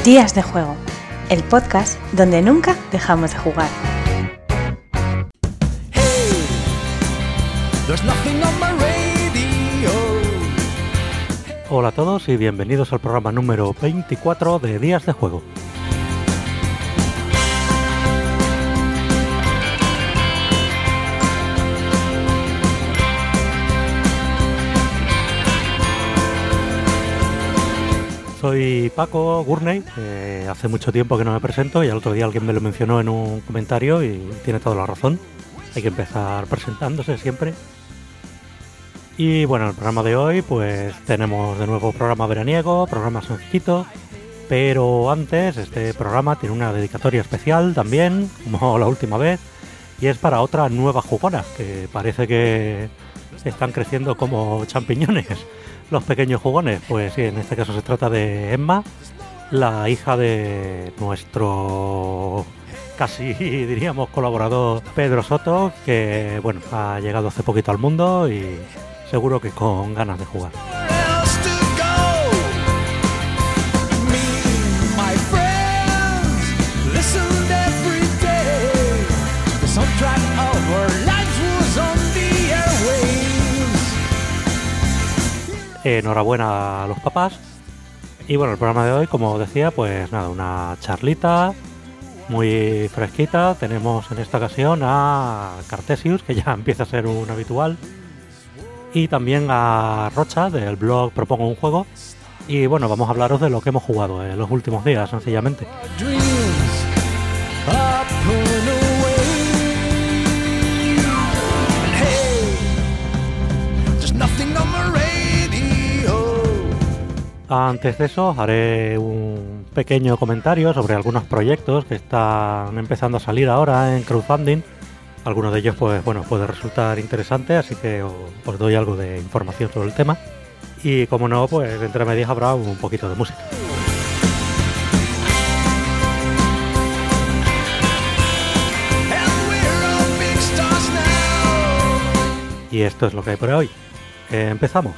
Días de Juego, el podcast donde nunca dejamos de jugar. Hola a todos y bienvenidos al programa número 24 de Días de Juego. Soy Paco Gurney, hace mucho tiempo que no me presento y el otro día alguien me lo mencionó en un comentario y tiene toda la razón. Hay que empezar presentándose siempre. Y bueno, en el programa de hoy pues tenemos de nuevo programa veraniego, programa sencillito, pero antes este programa tiene una dedicatoria especial también, como la última vez, y es para otra nueva jugona, que parece que están creciendo como champiñones los pequeños jugones. Pues sí, en este caso se trata de Emma, la hija de nuestro casi diríamos colaborador Pedro Soto, que bueno, ha llegado hace poquito al mundo y seguro que con ganas de jugar. Enhorabuena a los papás. Y bueno, el programa de hoy, como decía, pues nada, una charlita muy fresquita. Tenemos en esta ocasión a Cartesius, que ya empieza a ser un habitual, y también a Rocha del blog Propongo un Juego. Y bueno, vamos a hablaros de lo que hemos jugado en los últimos días, sencillamente. Antes de eso haré un pequeño comentario sobre algunos proyectos que están empezando a salir ahora en crowdfunding. Algunos de ellos pues bueno, puede resultar interesante, así que os doy algo de información sobre el tema. Y como no, pues entre medias habrá un poquito de música. Y esto es lo que hay por hoy. Empezamos.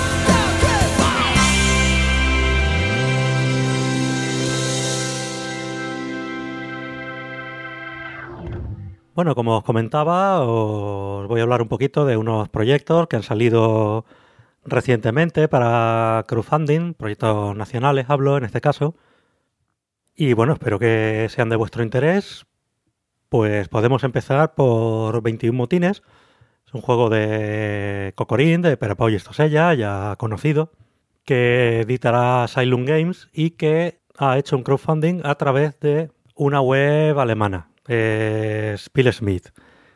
Bueno, como os comentaba, os voy a hablar un poquito de unos proyectos que han salido recientemente para crowdfunding, proyectos nacionales hablo en este caso. Y bueno, espero que sean de vuestro interés. Pues podemos empezar por 21 motines. Es un juego de Cocorín, de Perapau y Estosella, ya conocido, que editará Asylum Games y que ha hecho un crowdfunding a través de una web alemana. Spielsmith.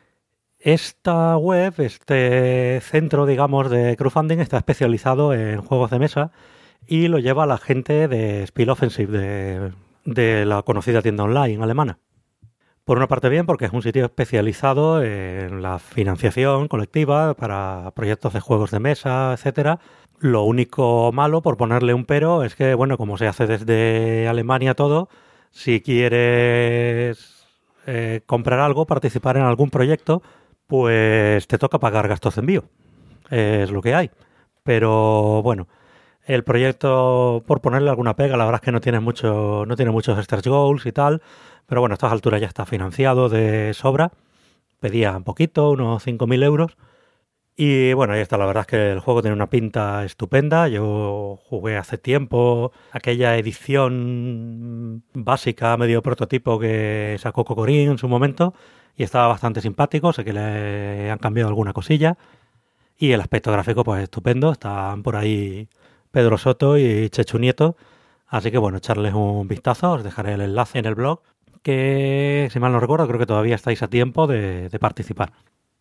Esta web, este centro, digamos, de crowdfunding está especializado en juegos de mesa y lo lleva la gente de Spiel Offensive, de la conocida tienda online alemana. Por una parte bien, porque es un sitio especializado en la financiación colectiva para proyectos de juegos de mesa, etcétera. Lo único malo, por ponerle un pero, es que, bueno, como se hace desde Alemania todo, si quieres comprar algo, participar en algún proyecto, pues te toca pagar gastos de envío. Es lo que hay. Pero bueno, el proyecto, por ponerle alguna pega, la verdad es que no tiene muchos stretch goals y tal, pero bueno, a estas alturas ya está financiado de sobra. Pedía un poquito, unos 5.000 euros. Y bueno, ahí está, la verdad es que el juego tiene una pinta estupenda. Yo jugué hace tiempo aquella edición básica, medio prototipo que sacó Cocorín en su momento y estaba bastante simpático, sé que le han cambiado alguna cosilla y el aspecto gráfico pues estupendo. Están por ahí Pedro Soto y Chechu Nieto, así que bueno, echarles un vistazo. Os dejaré el enlace en el blog, que si mal no recuerdo creo que todavía estáis a tiempo de participar.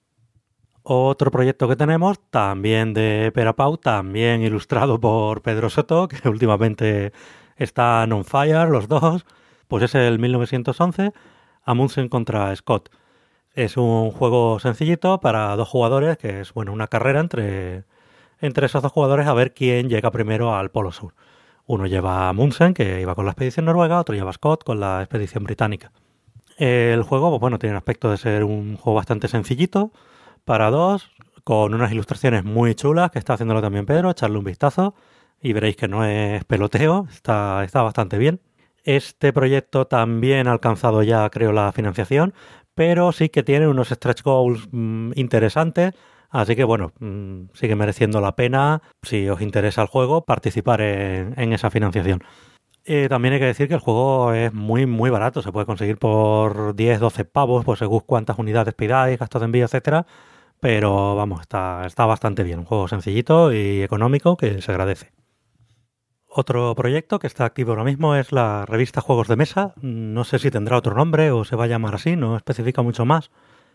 Otro proyecto que tenemos, también de Perapau, también ilustrado por Pedro Soto, que últimamente están on fire los dos, pues es el 1911, Amundsen contra Scott. Es un juego sencillito para dos jugadores, que es bueno una carrera entre esos dos jugadores a ver quién llega primero al Polo Sur. Uno lleva a Amundsen, que iba con la expedición noruega, otro lleva a Scott con la expedición británica. El juego, pues bueno, tiene el aspecto de ser un juego bastante sencillito, para dos, con unas ilustraciones muy chulas que está haciéndolo también Pedro. Echarle un vistazo y veréis que no es peloteo, está bastante bien. Este proyecto también ha alcanzado ya, creo, la financiación, pero sí que tiene unos stretch goals interesantes, así que bueno, sigue mereciendo la pena, si os interesa el juego, participar en esa financiación. También hay que decir que el juego es muy muy barato, se puede conseguir por 10-12 pavos, pues según cuántas unidades pidáis, gastos de envío, etcétera, pero vamos, está bastante bien, un juego sencillito y económico que se agradece. Otro proyecto que está activo ahora mismo es la revista Juegos de Mesa. No sé si tendrá otro nombre o se va a llamar así, no especifica mucho más.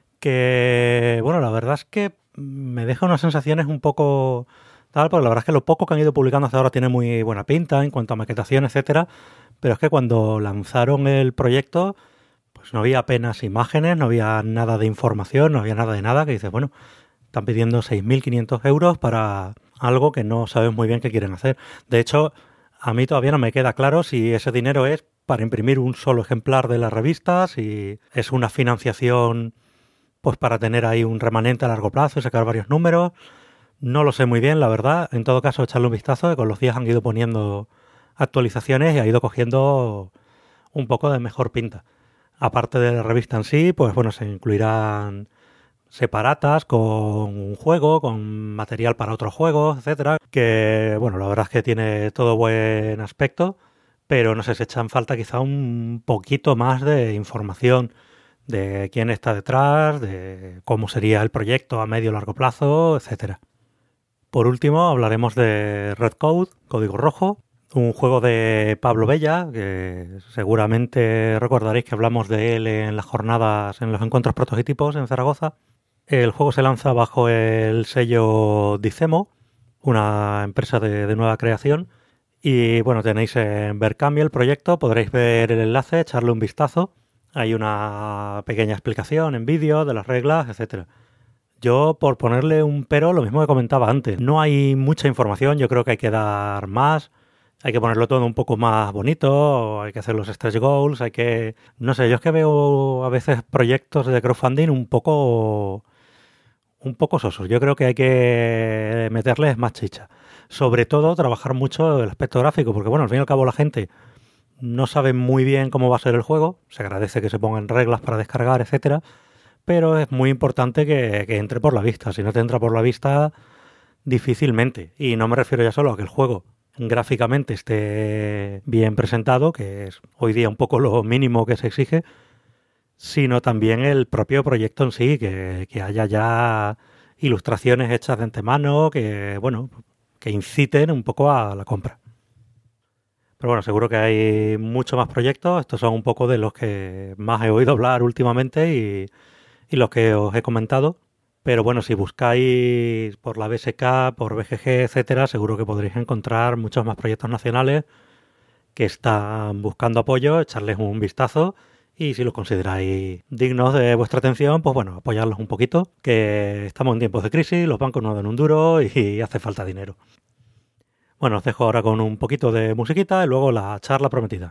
Que, bueno, la verdad es que me deja unas sensaciones un poco tal, porque la verdad es que lo poco que han ido publicando hasta ahora tiene muy buena pinta en cuanto a maquetación, etcétera. Pero es que cuando lanzaron el proyecto, pues no había apenas imágenes, no había nada de información, no había nada de nada, que dices, bueno, están pidiendo 6.500 euros para algo que no sabes muy bien qué quieren hacer. De hecho, a mí todavía no me queda claro si ese dinero es para imprimir un solo ejemplar de la revista, si es una financiación pues para tener ahí un remanente a largo plazo y sacar varios números. No lo sé muy bien, la verdad. En todo caso, echarle un vistazo, que con los días han ido poniendo actualizaciones y ha ido cogiendo un poco de mejor pinta. Aparte de la revista en sí, pues bueno, se incluirán separatas con un juego, con material para otros juegos, etcétera, que bueno, la verdad es que tiene todo buen aspecto, pero no sé, se echa en falta quizá un poquito más de información de quién está detrás, de cómo sería el proyecto a medio o largo plazo, etcétera. Por último, hablaremos de Red Code, Código Rojo, un juego de Pablo Bella, que seguramente recordaréis que hablamos de él en las jornadas, en los encuentros prototipos en Zaragoza. El juego se lanza bajo el sello Dicemo, una empresa de nueva creación. Y bueno, tenéis en Verkami el proyecto, podréis ver el enlace, echarle un vistazo. Hay una pequeña explicación en vídeo de las reglas, etcétera. Yo, por ponerle un pero, lo mismo que comentaba antes, no hay mucha información, yo creo que hay que dar más, hay que ponerlo todo un poco más bonito, hay que hacer los stretch goals, hay que... No sé, yo es que veo a veces proyectos de crowdfunding un poco sosos. Yo creo que hay que meterles más chicha. Sobre todo, trabajar mucho el aspecto gráfico, porque bueno, al fin y al cabo la gente no sabe muy bien cómo va a ser el juego, se agradece que se pongan reglas para descargar, etcétera, pero es muy importante que entre por la vista. Si no te entra por la vista, difícilmente. Y no me refiero ya solo a que el juego gráficamente esté bien presentado, que es hoy día un poco lo mínimo que se exige, sino también el propio proyecto en sí, que haya ya ilustraciones hechas de antemano, que bueno, que inciten un poco a la compra. Pero bueno, seguro que hay muchos más proyectos. Estos son un poco de los que más he oído hablar últimamente y los que os he comentado. Pero bueno, si buscáis por la BSK, por BGG, etcétera, seguro que podréis encontrar muchos más proyectos nacionales que están buscando apoyo, echarles un vistazo y si los consideráis dignos de vuestra atención, pues bueno, apoyarlos un poquito, que estamos en tiempos de crisis, los bancos no dan un duro y hace falta dinero. Bueno, os dejo ahora con un poquito de musiquita y luego la charla prometida.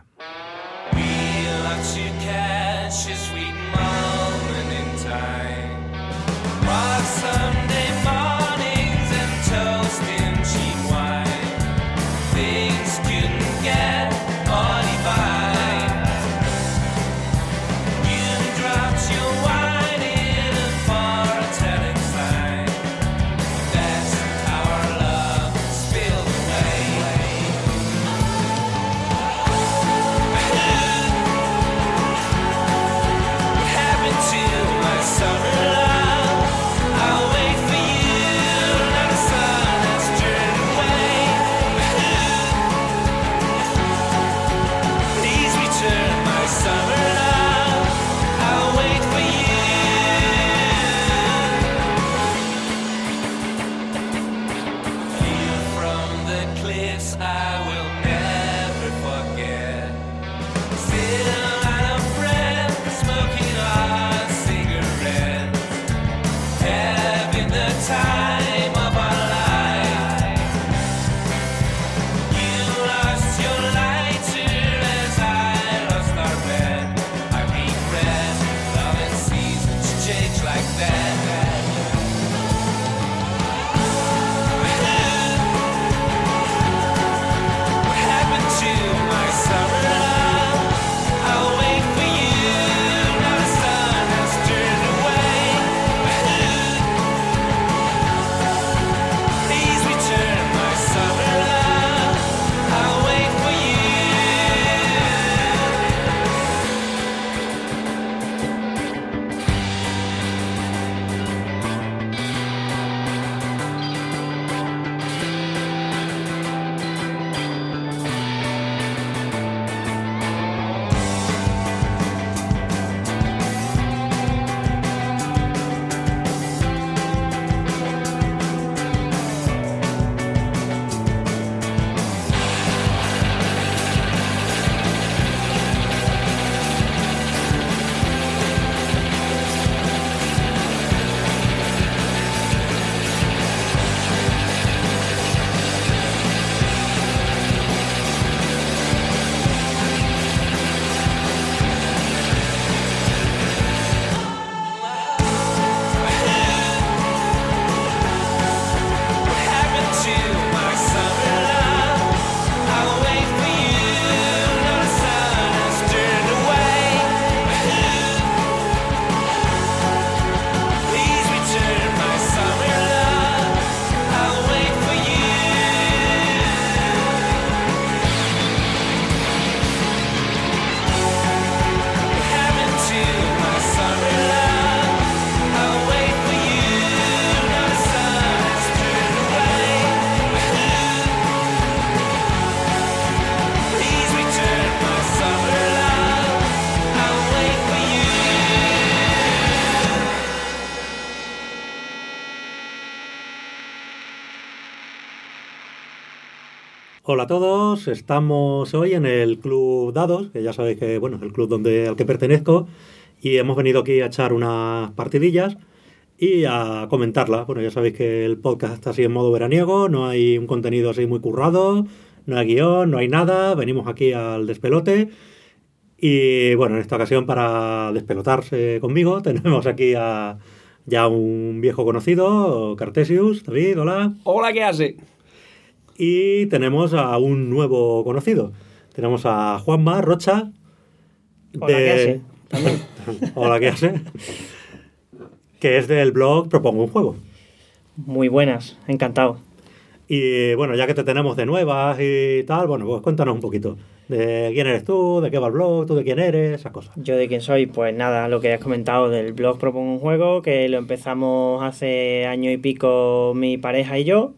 Hola a todos, estamos hoy en el Club Dados, que ya sabéis que bueno, es el club al que pertenezco, y hemos venido aquí a echar unas partidillas y a comentarlas. Bueno, ya sabéis que el podcast está así en modo veraniego, no hay un contenido así muy currado, no hay guión, no hay nada, venimos aquí al despelote. Y bueno, en esta ocasión para despelotarse conmigo tenemos aquí a ya un viejo conocido, Cartesius. David, hola. Hola, ¿qué hace? Y tenemos a un nuevo conocido. Tenemos a Juanma Rocha. Hola, ¿qué hace? También. Hola, ¿qué hace? Que es del blog Propongo un Juego. Muy buenas, encantado. Y bueno, ya que te tenemos de nuevas y tal, bueno, pues cuéntanos un poquito. ¿De quién eres tú? ¿De qué va el blog? ¿Tú de quién eres? Esas cosas. ¿Yo de quién soy? Pues nada, lo que has comentado del blog Propongo un Juego, que lo empezamos hace año y pico mi pareja y yo.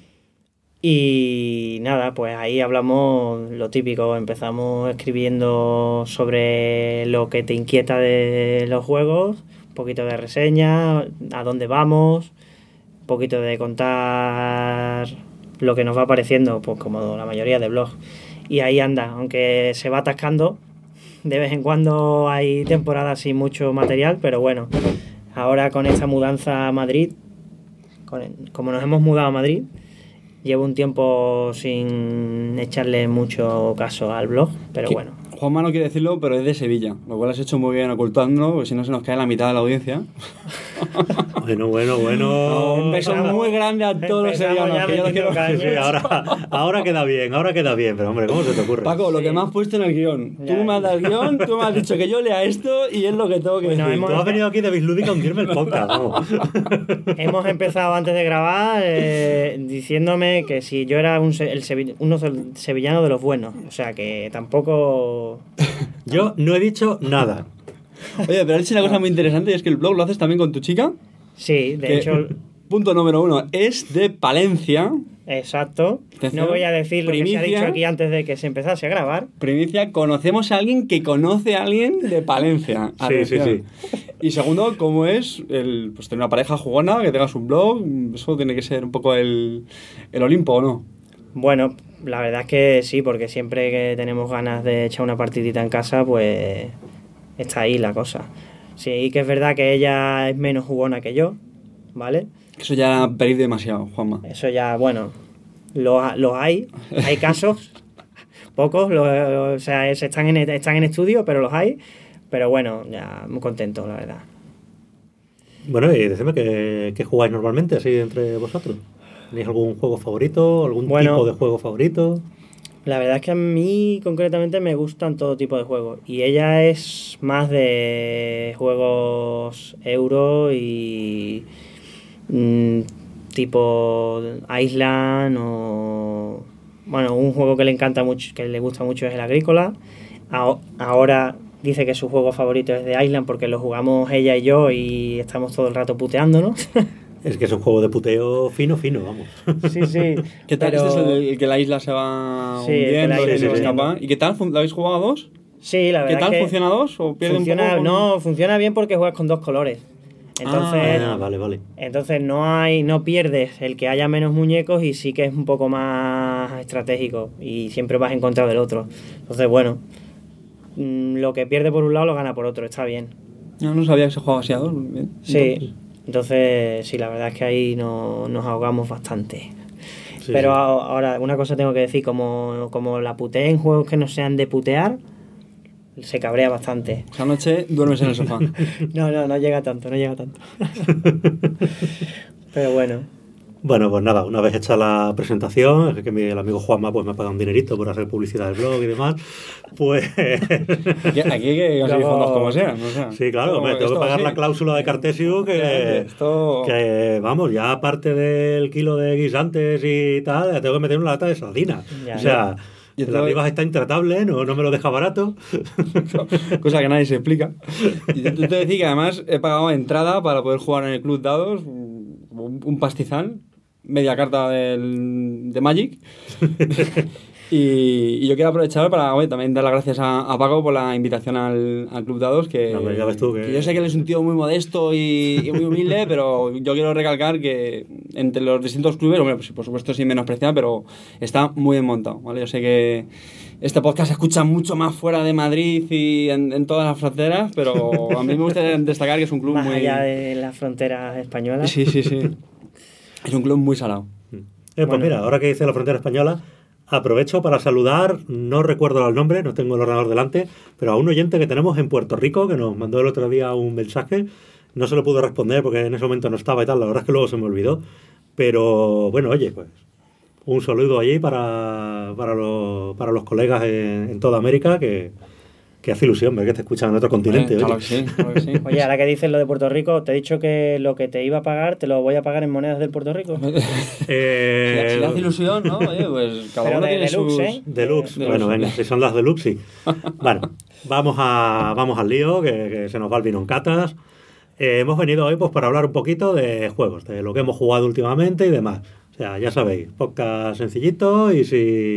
Y nada, pues ahí hablamos lo típico, empezamos escribiendo sobre lo que te inquieta de los juegos, un poquito de reseña, a dónde vamos, un poquito de contar lo que nos va apareciendo, pues como la mayoría de blogs. Y ahí anda, aunque se va atascando, de vez en cuando hay temporadas sin mucho material, pero bueno, ahora con esta mudanza a Madrid, como nos hemos mudado a Madrid, llevo un tiempo sin echarle mucho caso al blog, pero bueno. Juanma no quiere decirlo, pero es de Sevilla, lo cual has hecho muy bien ocultándolo, porque si no se nos cae la mitad de la audiencia. Bueno. Un beso muy grande a todos los sevillanos, que yo los quiero. Sí, ahora queda bien, pero hombre, ¿cómo se te ocurre? Paco, lo que me has puesto en el guión. Tú me has dado el guión, tú me has dicho que yo lea esto y es lo que tengo que decir. Tú has venido aquí de Bislúdica a hundirme el podcast, vamos. Hemos empezado antes de grabar diciéndome que si yo era uno sevillano de los buenos, o sea que tampoco... Yo no he dicho nada. Oye, pero has dicho una cosa muy interesante y es que el blog lo haces también con tu chica. Sí, de hecho... Punto número 1, es de Palencia. Exacto. Atención. No voy a decir lo Primicia. que se ha dicho aquí antes de que se empezase a grabar. Primicia, conocemos a alguien que conoce a alguien de Palencia. Sí. Y segundo, ¿cómo es pues tener una pareja jugona, que tengas un blog? Eso tiene que ser un poco el Olimpo, ¿o no? Bueno, la verdad es que sí, porque siempre que tenemos ganas de echar una partidita en casa, pues está ahí la cosa. Sí, que es verdad que ella es menos jugona que yo, ¿vale? Eso ya pedir demasiado, Juanma. Eso ya, bueno, los hay casos, pocos, o sea, están en estudio, pero los hay. Pero bueno, ya muy contento, la verdad. Bueno, y decime ¿qué jugáis normalmente así entre vosotros? ¿Tenéis algún juego favorito? ¿Algún tipo de juego favorito? La verdad es que a mí concretamente me gustan todo tipo de juegos. Y ella es más de juegos euro y tipo Island o... Bueno, un juego que le encanta mucho, que le gusta mucho es el Agrícola. Ahora dice que su juego favorito es de Island porque lo jugamos ella y yo y estamos todo el rato puteándonos. Es que es un juego de puteo fino, vamos. Sí. ¿Qué tal? Pero... Este es el que la isla se va hundiendo y se va a escapar. ¿Y qué tal? ¿Lo habéis jugado a dos? Sí, la verdad. ¿Qué tal? que ¿Funciona a dos? ¿O pierde un poco? No, funciona bien porque juegas con dos colores. Entonces, vale. Entonces no pierdes el que haya menos muñecos y sí que es un poco más estratégico y siempre vas en contra del otro. Entonces, bueno, lo que pierde por un lado lo gana por otro, está bien. No sabía que se jugaba así a dos. Bien. Sí, entonces sí, la verdad es que ahí nos ahogamos bastante. Sí, Pero sí. ahora, una cosa tengo que decir, como la putee en juegos que no sean de putear, se cabrea bastante. Esa noche duermes en el sofá. No llega tanto. Pero bueno. Bueno, pues nada, una vez hecha la presentación, es que el amigo Juanma pues me paga un dinerito por hacer publicidad del blog y demás, pues... Aquí hay que conseguir fondos como sea, no sé. Sí, claro, hombre, tengo que pagar la cláusula de Cartesius que, vamos, ya aparte del kilo de guisantes y tal, tengo que meter una lata de sardinas. Ya, o sea, Y el arriba está intratable, no me lo deja barato. Cosa que nadie se explica. Y tú te decís que además he pagado entrada para poder jugar en el Club Dados, un pastizal, media carta de Magic. Y yo quiero aprovechar para también dar las gracias a Paco por la invitación al Club Dados, que, No, ya ves tú que yo sé que él es un tío muy modesto y muy humilde, pero yo quiero recalcar que entre los distintos clubes, bueno, pues, por supuesto sin menospreciar, pero está muy bien montado, ¿vale? Yo sé que este podcast se escucha mucho más fuera de Madrid y en todas las fronteras, pero a mí me gusta destacar que es un club Más muy... allá de las fronteras españolas. Sí. Es un club muy salado. Pues Bueno. mira, ahora que dice la frontera española, aprovecho para saludar, no recuerdo el nombre, no tengo el ordenador delante, pero a un oyente que tenemos en Puerto Rico, que nos mandó el otro día un mensaje. No se lo pude responder porque en ese momento no estaba y tal, la verdad es que luego se me olvidó. Pero bueno, oye, pues un saludo allí para los colegas en toda América, que hace ilusión ver que te escuchan en otro continente. Claro Oye. que sí. Oye, ahora que dices lo de Puerto Rico, te he dicho que lo que te iba a pagar te lo voy a pagar en monedas del Puerto Rico. Si le hace ilusión, ¿no? Oye, pues cada Pero uno de tiene deluxe, sus... ¿eh? Deluxe. Deluxe. Bueno, venga, si son las deluxe, sí. Bueno, vamos al lío, que se nos va el vino en catas. Hemos venido hoy pues para hablar un poquito de juegos, de lo que hemos jugado últimamente y demás. O sea, ya sabéis, podcast sencillito y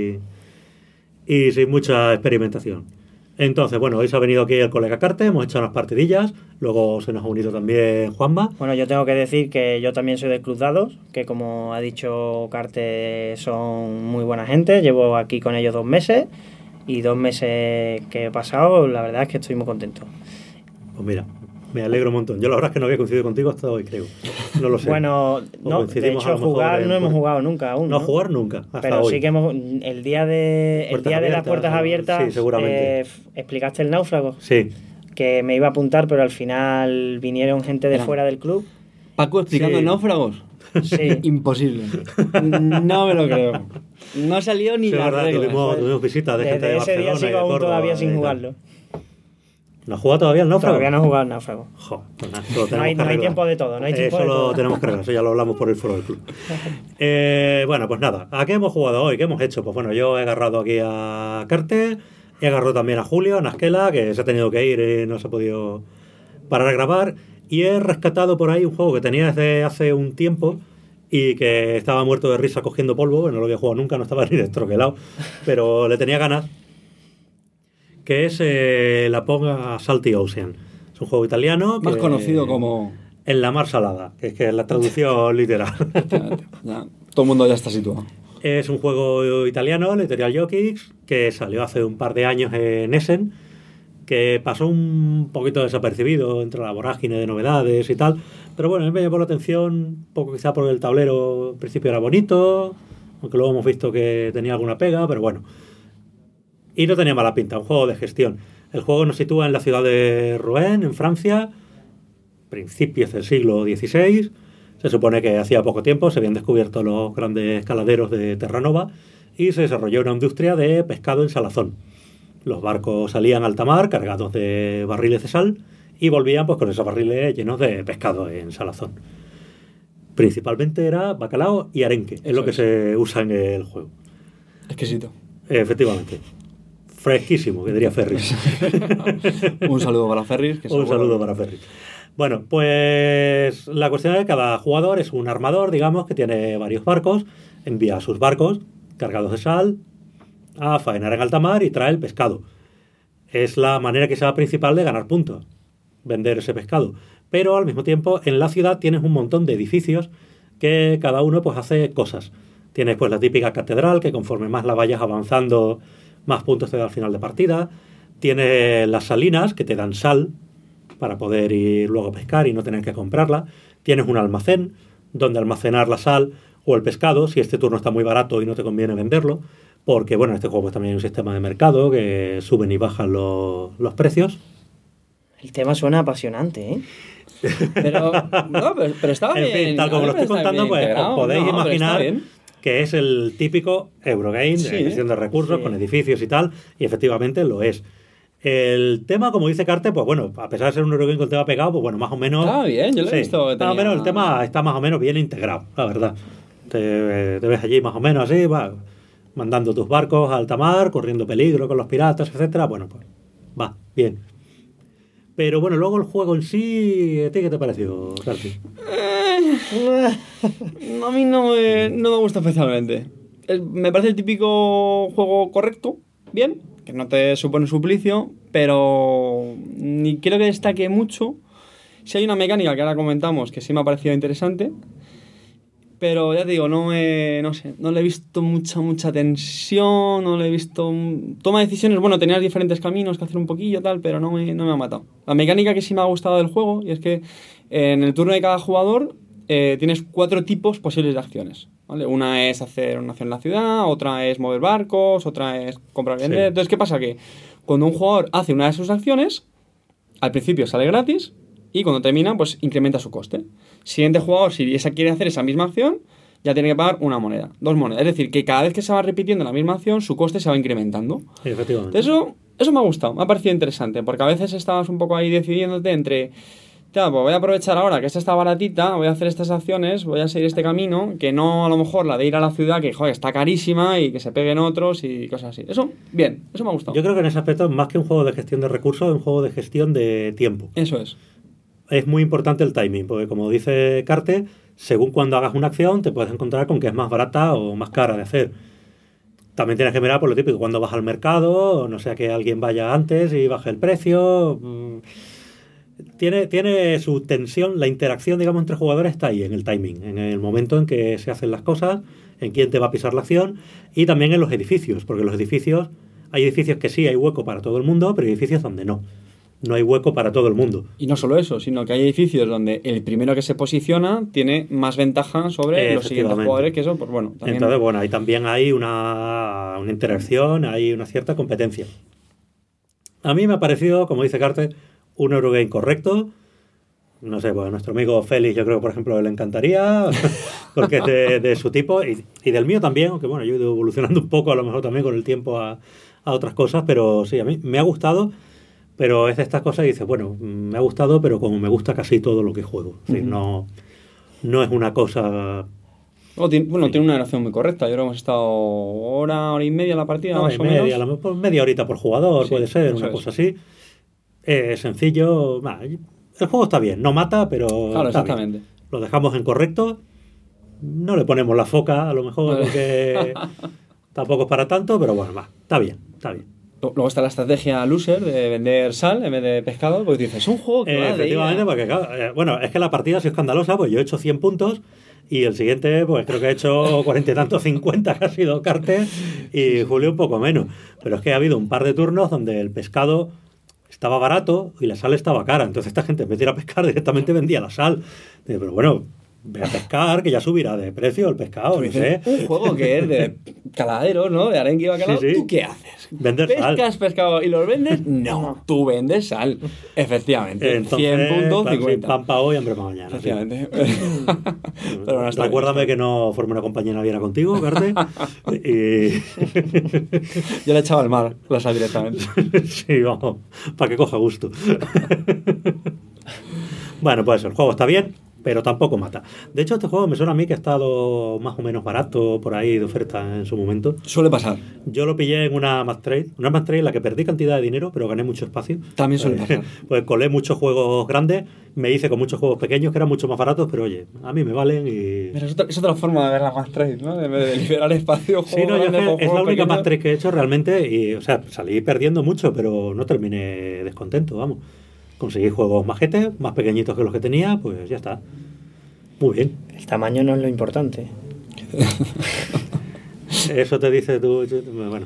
sin mucha experimentación. Entonces, bueno, hoy se ha venido aquí el colega Carte, hemos hecho unas partidillas, luego se nos ha unido también Juanma. Bueno, yo tengo que decir que yo también soy del Club Dados, que como ha dicho Carte son muy buena gente, llevo aquí con ellos 2 meses y 2 meses que he pasado, la verdad es que estoy muy contento. Pues mira, me alegro un montón. Yo la verdad es que no había coincidido contigo hasta hoy, creo. No lo sé. Bueno, O no, de coincidimos a hecho lo mejor jugar en- no hemos jugado nunca aún. No jugar nunca, hasta Pero hoy. sí que hemos, el día de Puertas las abiertas, puertas ¿no? abiertas, Sí, seguramente. explicaste el náufrago, Sí. que me iba a apuntar, pero al final vinieron gente de Era. fuera del club. Paco explicando Sí. náufragos. Sí. Imposible. No me lo creo. No ha salido ni Sí, es la verdad, regla. tuvimos visitas de gente de Desde ese Barcelona día sigo y de aún Córdoba todavía y sin tal. jugarlo. ¿No has jugado todavía el náufrago? Todavía no he jugado al náufrago. Joder, pues nada, eso lo No tenemos hay que arreglar. tiempo de todo, no hay tiempo Eso de lo todo. tenemos que arreglar, eso ya lo hablamos por el foro del club. Bueno, pues nada, ¿a qué hemos jugado hoy? ¿Qué hemos hecho? Pues bueno, yo he agarrado aquí a Carte, he agarrado también a Julio, a Nasquela, que se ha tenido que ir y no se ha podido parar a grabar, y he rescatado por ahí un juego que tenía desde hace un tiempo y que estaba muerto de risa cogiendo polvo, no lo había jugado nunca, no estaba ni destroquelado, pero le tenía ganas, que es la Ponga Salty Ocean. Es un juego italiano Más que- conocido como... En la mar salada, que es la traducción literal. Ya, todo el mundo ya está situado. Es un juego italiano, la editorial Jokix, que salió hace un par de años en Essen, que pasó un poquito desapercibido entre la vorágine de novedades y tal. Pero bueno, a mí me llamó la atención, un poco quizá por el tablero, al principio era bonito, aunque luego hemos visto que tenía alguna pega, pero bueno. Y no tenía mala pinta, un juego de gestión. El juego nos sitúa en la ciudad de Rouen, en Francia, principios del siglo XVI. Se supone que hacía poco tiempo se habían descubierto los grandes caladeros de Terranova y se desarrolló una industria de pescado en salazón. Los barcos salían a alta mar cargados de barriles de sal y volvían pues con esos barriles llenos de pescado en salazón. Principalmente era bacalao y arenque, es lo que se usa en el juego. Exquisito. Efectivamente. Fresquísimo, que diría Ferris. Un saludo para Ferris. Que Un seguro- saludo para Ferris. Bueno, pues la cuestión es que cada jugador es un armador, digamos, que tiene varios barcos, envía sus barcos cargados de sal a faenar en alta mar y trae el pescado. Es la manera quizá principal de ganar puntos, vender ese pescado. Pero al mismo tiempo en la ciudad tienes un montón de edificios que cada uno pues hace cosas. Tienes pues la típica catedral que conforme más la vayas avanzando más puntos te da al final de partida. Tienes las salinas que te dan sal para poder ir luego a pescar y no tener que comprarla. Tienes un almacén donde almacenar la sal o el pescado si este turno está muy barato y no te conviene venderlo, porque bueno, en este juego pues, también hay un sistema de mercado que suben y bajan los precios. El tema suena apasionante, ¿eh? Pero, no, pero estaba En bien. fin, tal como a lo mí me estoy está contando, bien pues integrado. os podéis No, pero está imaginar bien. que es el típico Eurogame Sí, de gestión de recursos, sí. con edificios y tal, y efectivamente lo es. El tema, como dice Carte, pues bueno, a pesar de ser un Eurogame con tema pegado, pues bueno, más o menos... Estaba bien, yo lo he visto que Más o tenía- menos el tema está más o menos bien integrado, la verdad. Te ves allí más o menos así, va, mandando tus barcos a alta mar, corriendo peligro con los piratas, etcétera. Bueno, pues va, bien. Pero bueno, luego el juego en sí, ¿a ti qué te pareció, Carte? A mí no me gusta especialmente. me parece el típico juego correcto, bien, que no te supone suplicio, pero ni creo que destaque mucho. Si hay una mecánica que ahora comentamos que sí me ha parecido interesante, pero ya te digo, no le he visto mucha tensión, no le he visto... Toma decisiones, bueno, tenías diferentes caminos que hacer un poquillo, tal, pero no me ha matado. La mecánica que sí me ha gustado del juego, y es que en el turno de cada jugador tienes 4 tipos posibles de acciones, ¿vale? Una es hacer una acción en la ciudad, otra es mover barcos, otra es comprar y vender. Sí. Entonces, ¿qué pasa? Que cuando un jugador hace una de sus acciones, al principio sale gratis, y cuando termina, pues incrementa su coste. Siguiente jugador, si quiere hacer esa misma acción, ya tiene que pagar 1 moneda, 2 monedas. Es decir, que cada vez que se va repitiendo la misma acción, su coste se va incrementando. Sí, efectivamente. Entonces, eso me ha gustado, me ha parecido interesante, porque a veces estabas un poco ahí decidiéndote entre... Pues voy a aprovechar ahora que esta está baratita, voy a hacer estas acciones, voy a seguir este camino, que no a lo mejor la de ir a la ciudad, que joder, está carísima y que se peguen otros y cosas así. Eso, bien, eso me ha gustado. Yo creo que en ese aspecto, más que un juego de gestión de recursos, es un juego de gestión de tiempo. Eso es. Es muy importante el timing, porque como dice Carte, según cuando hagas una acción te puedes encontrar con que es más barata o más cara de hacer. También tienes que mirar por lo típico, cuando vas al mercado, no sea que alguien vaya antes y baje el precio. Tiene su tensión, la interacción, digamos, entre jugadores está ahí, en el timing, en el momento en que se hacen las cosas, en quién te va a pisar la acción, y también en los edificios, porque los edificios, hay edificios que sí hay hueco para todo el mundo, pero hay edificios donde no hay hueco para todo el mundo. Y no solo eso, sino que hay edificios donde el primero que se posiciona tiene más ventaja sobre los siguientes jugadores, que eso, pues bueno. También... Entonces, bueno, ahí también hay una interacción, hay una cierta competencia. A mí me ha parecido, como dice Carte, un Eurogame correcto. No sé, pues a nuestro amigo Félix yo creo que, por ejemplo, le encantaría, porque es de su tipo, y del mío también, aunque bueno, yo he ido evolucionando un poco a lo mejor también con el tiempo a otras cosas, pero sí, a mí me ha gustado. Pero es de estas cosas y dices, bueno, me ha gustado, pero como me gusta casi todo lo que juego. Es decir, no es una cosa... Tiene una relación muy correcta. Yo creo que hemos estado hora y media en la partida, más o menos. A lo mejor media horita por jugador, sí, puede ser, una cosa así. Sencillo. El juego está bien, no mata, pero claro, exactamente. Bien. Lo dejamos en correcto. No le ponemos la foca, a lo mejor, porque tampoco es para tanto, pero bueno, está bien. Luego está la estrategia loser de vender sal en vez de pescado, porque dices, es un juego que va efectivamente, porque bueno, es que la partida ha sido escandalosa, pues yo he hecho 100 puntos y el siguiente, pues creo que he hecho 40 y tantos, 50, que ha sido Carte, y Julio un poco menos. Pero es que ha habido un par de turnos donde el pescado estaba barato y la sal estaba cara. Entonces esta gente, en vez de ir a pescar, directamente vendía la sal. Pero bueno, ve a pescar, que ya subirá de precio el pescado, no sé. Un juego que es de caladeros, ¿no? De arenque y bacalao. Sí. ¿Tú qué haces? Vender sal. ¿Pescas pescado y los vendes? No, tú vendes sal. Efectivamente. Entonces, 100 puntos, claro, 50. Pan para hoy, hambre para mañana. Efectivamente. Sí. Pero bueno, recuérdame que no formé una compañía naviera contigo, Carte. Yo le echaba al mar la sal directamente. Sí, vamos, para que coja gusto. Bueno, pues el juego está bien, pero tampoco mata. De hecho, este juego me suena a mí que ha estado más o menos barato por ahí de oferta en su momento. Suele pasar. Yo lo pillé en una Mass Trade en la que perdí cantidad de dinero, pero gané mucho espacio. También suele pasar. Pues colé muchos juegos grandes, me hice con muchos juegos pequeños que eran mucho más baratos, pero oye, a mí me valen y... Pero es otra forma de ver la Mass Trade, ¿no? De liberar espacio. Sí, no, es la única Mass Trade que he hecho realmente y, o sea, salí perdiendo mucho, pero no terminé descontento, vamos. Conseguí juegos majetes, más pequeñitos que los que tenía, pues ya está. Muy bien. El tamaño no es lo importante. Eso te dice tú. Bueno.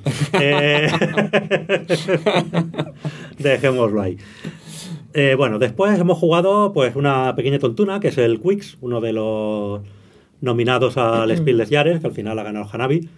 Dejémoslo ahí. Bueno, después hemos jugado pues una pequeña tontuna, que es el Quicks, uno de los nominados al Spiel des Jahres, que al final ha ganado Hanabi.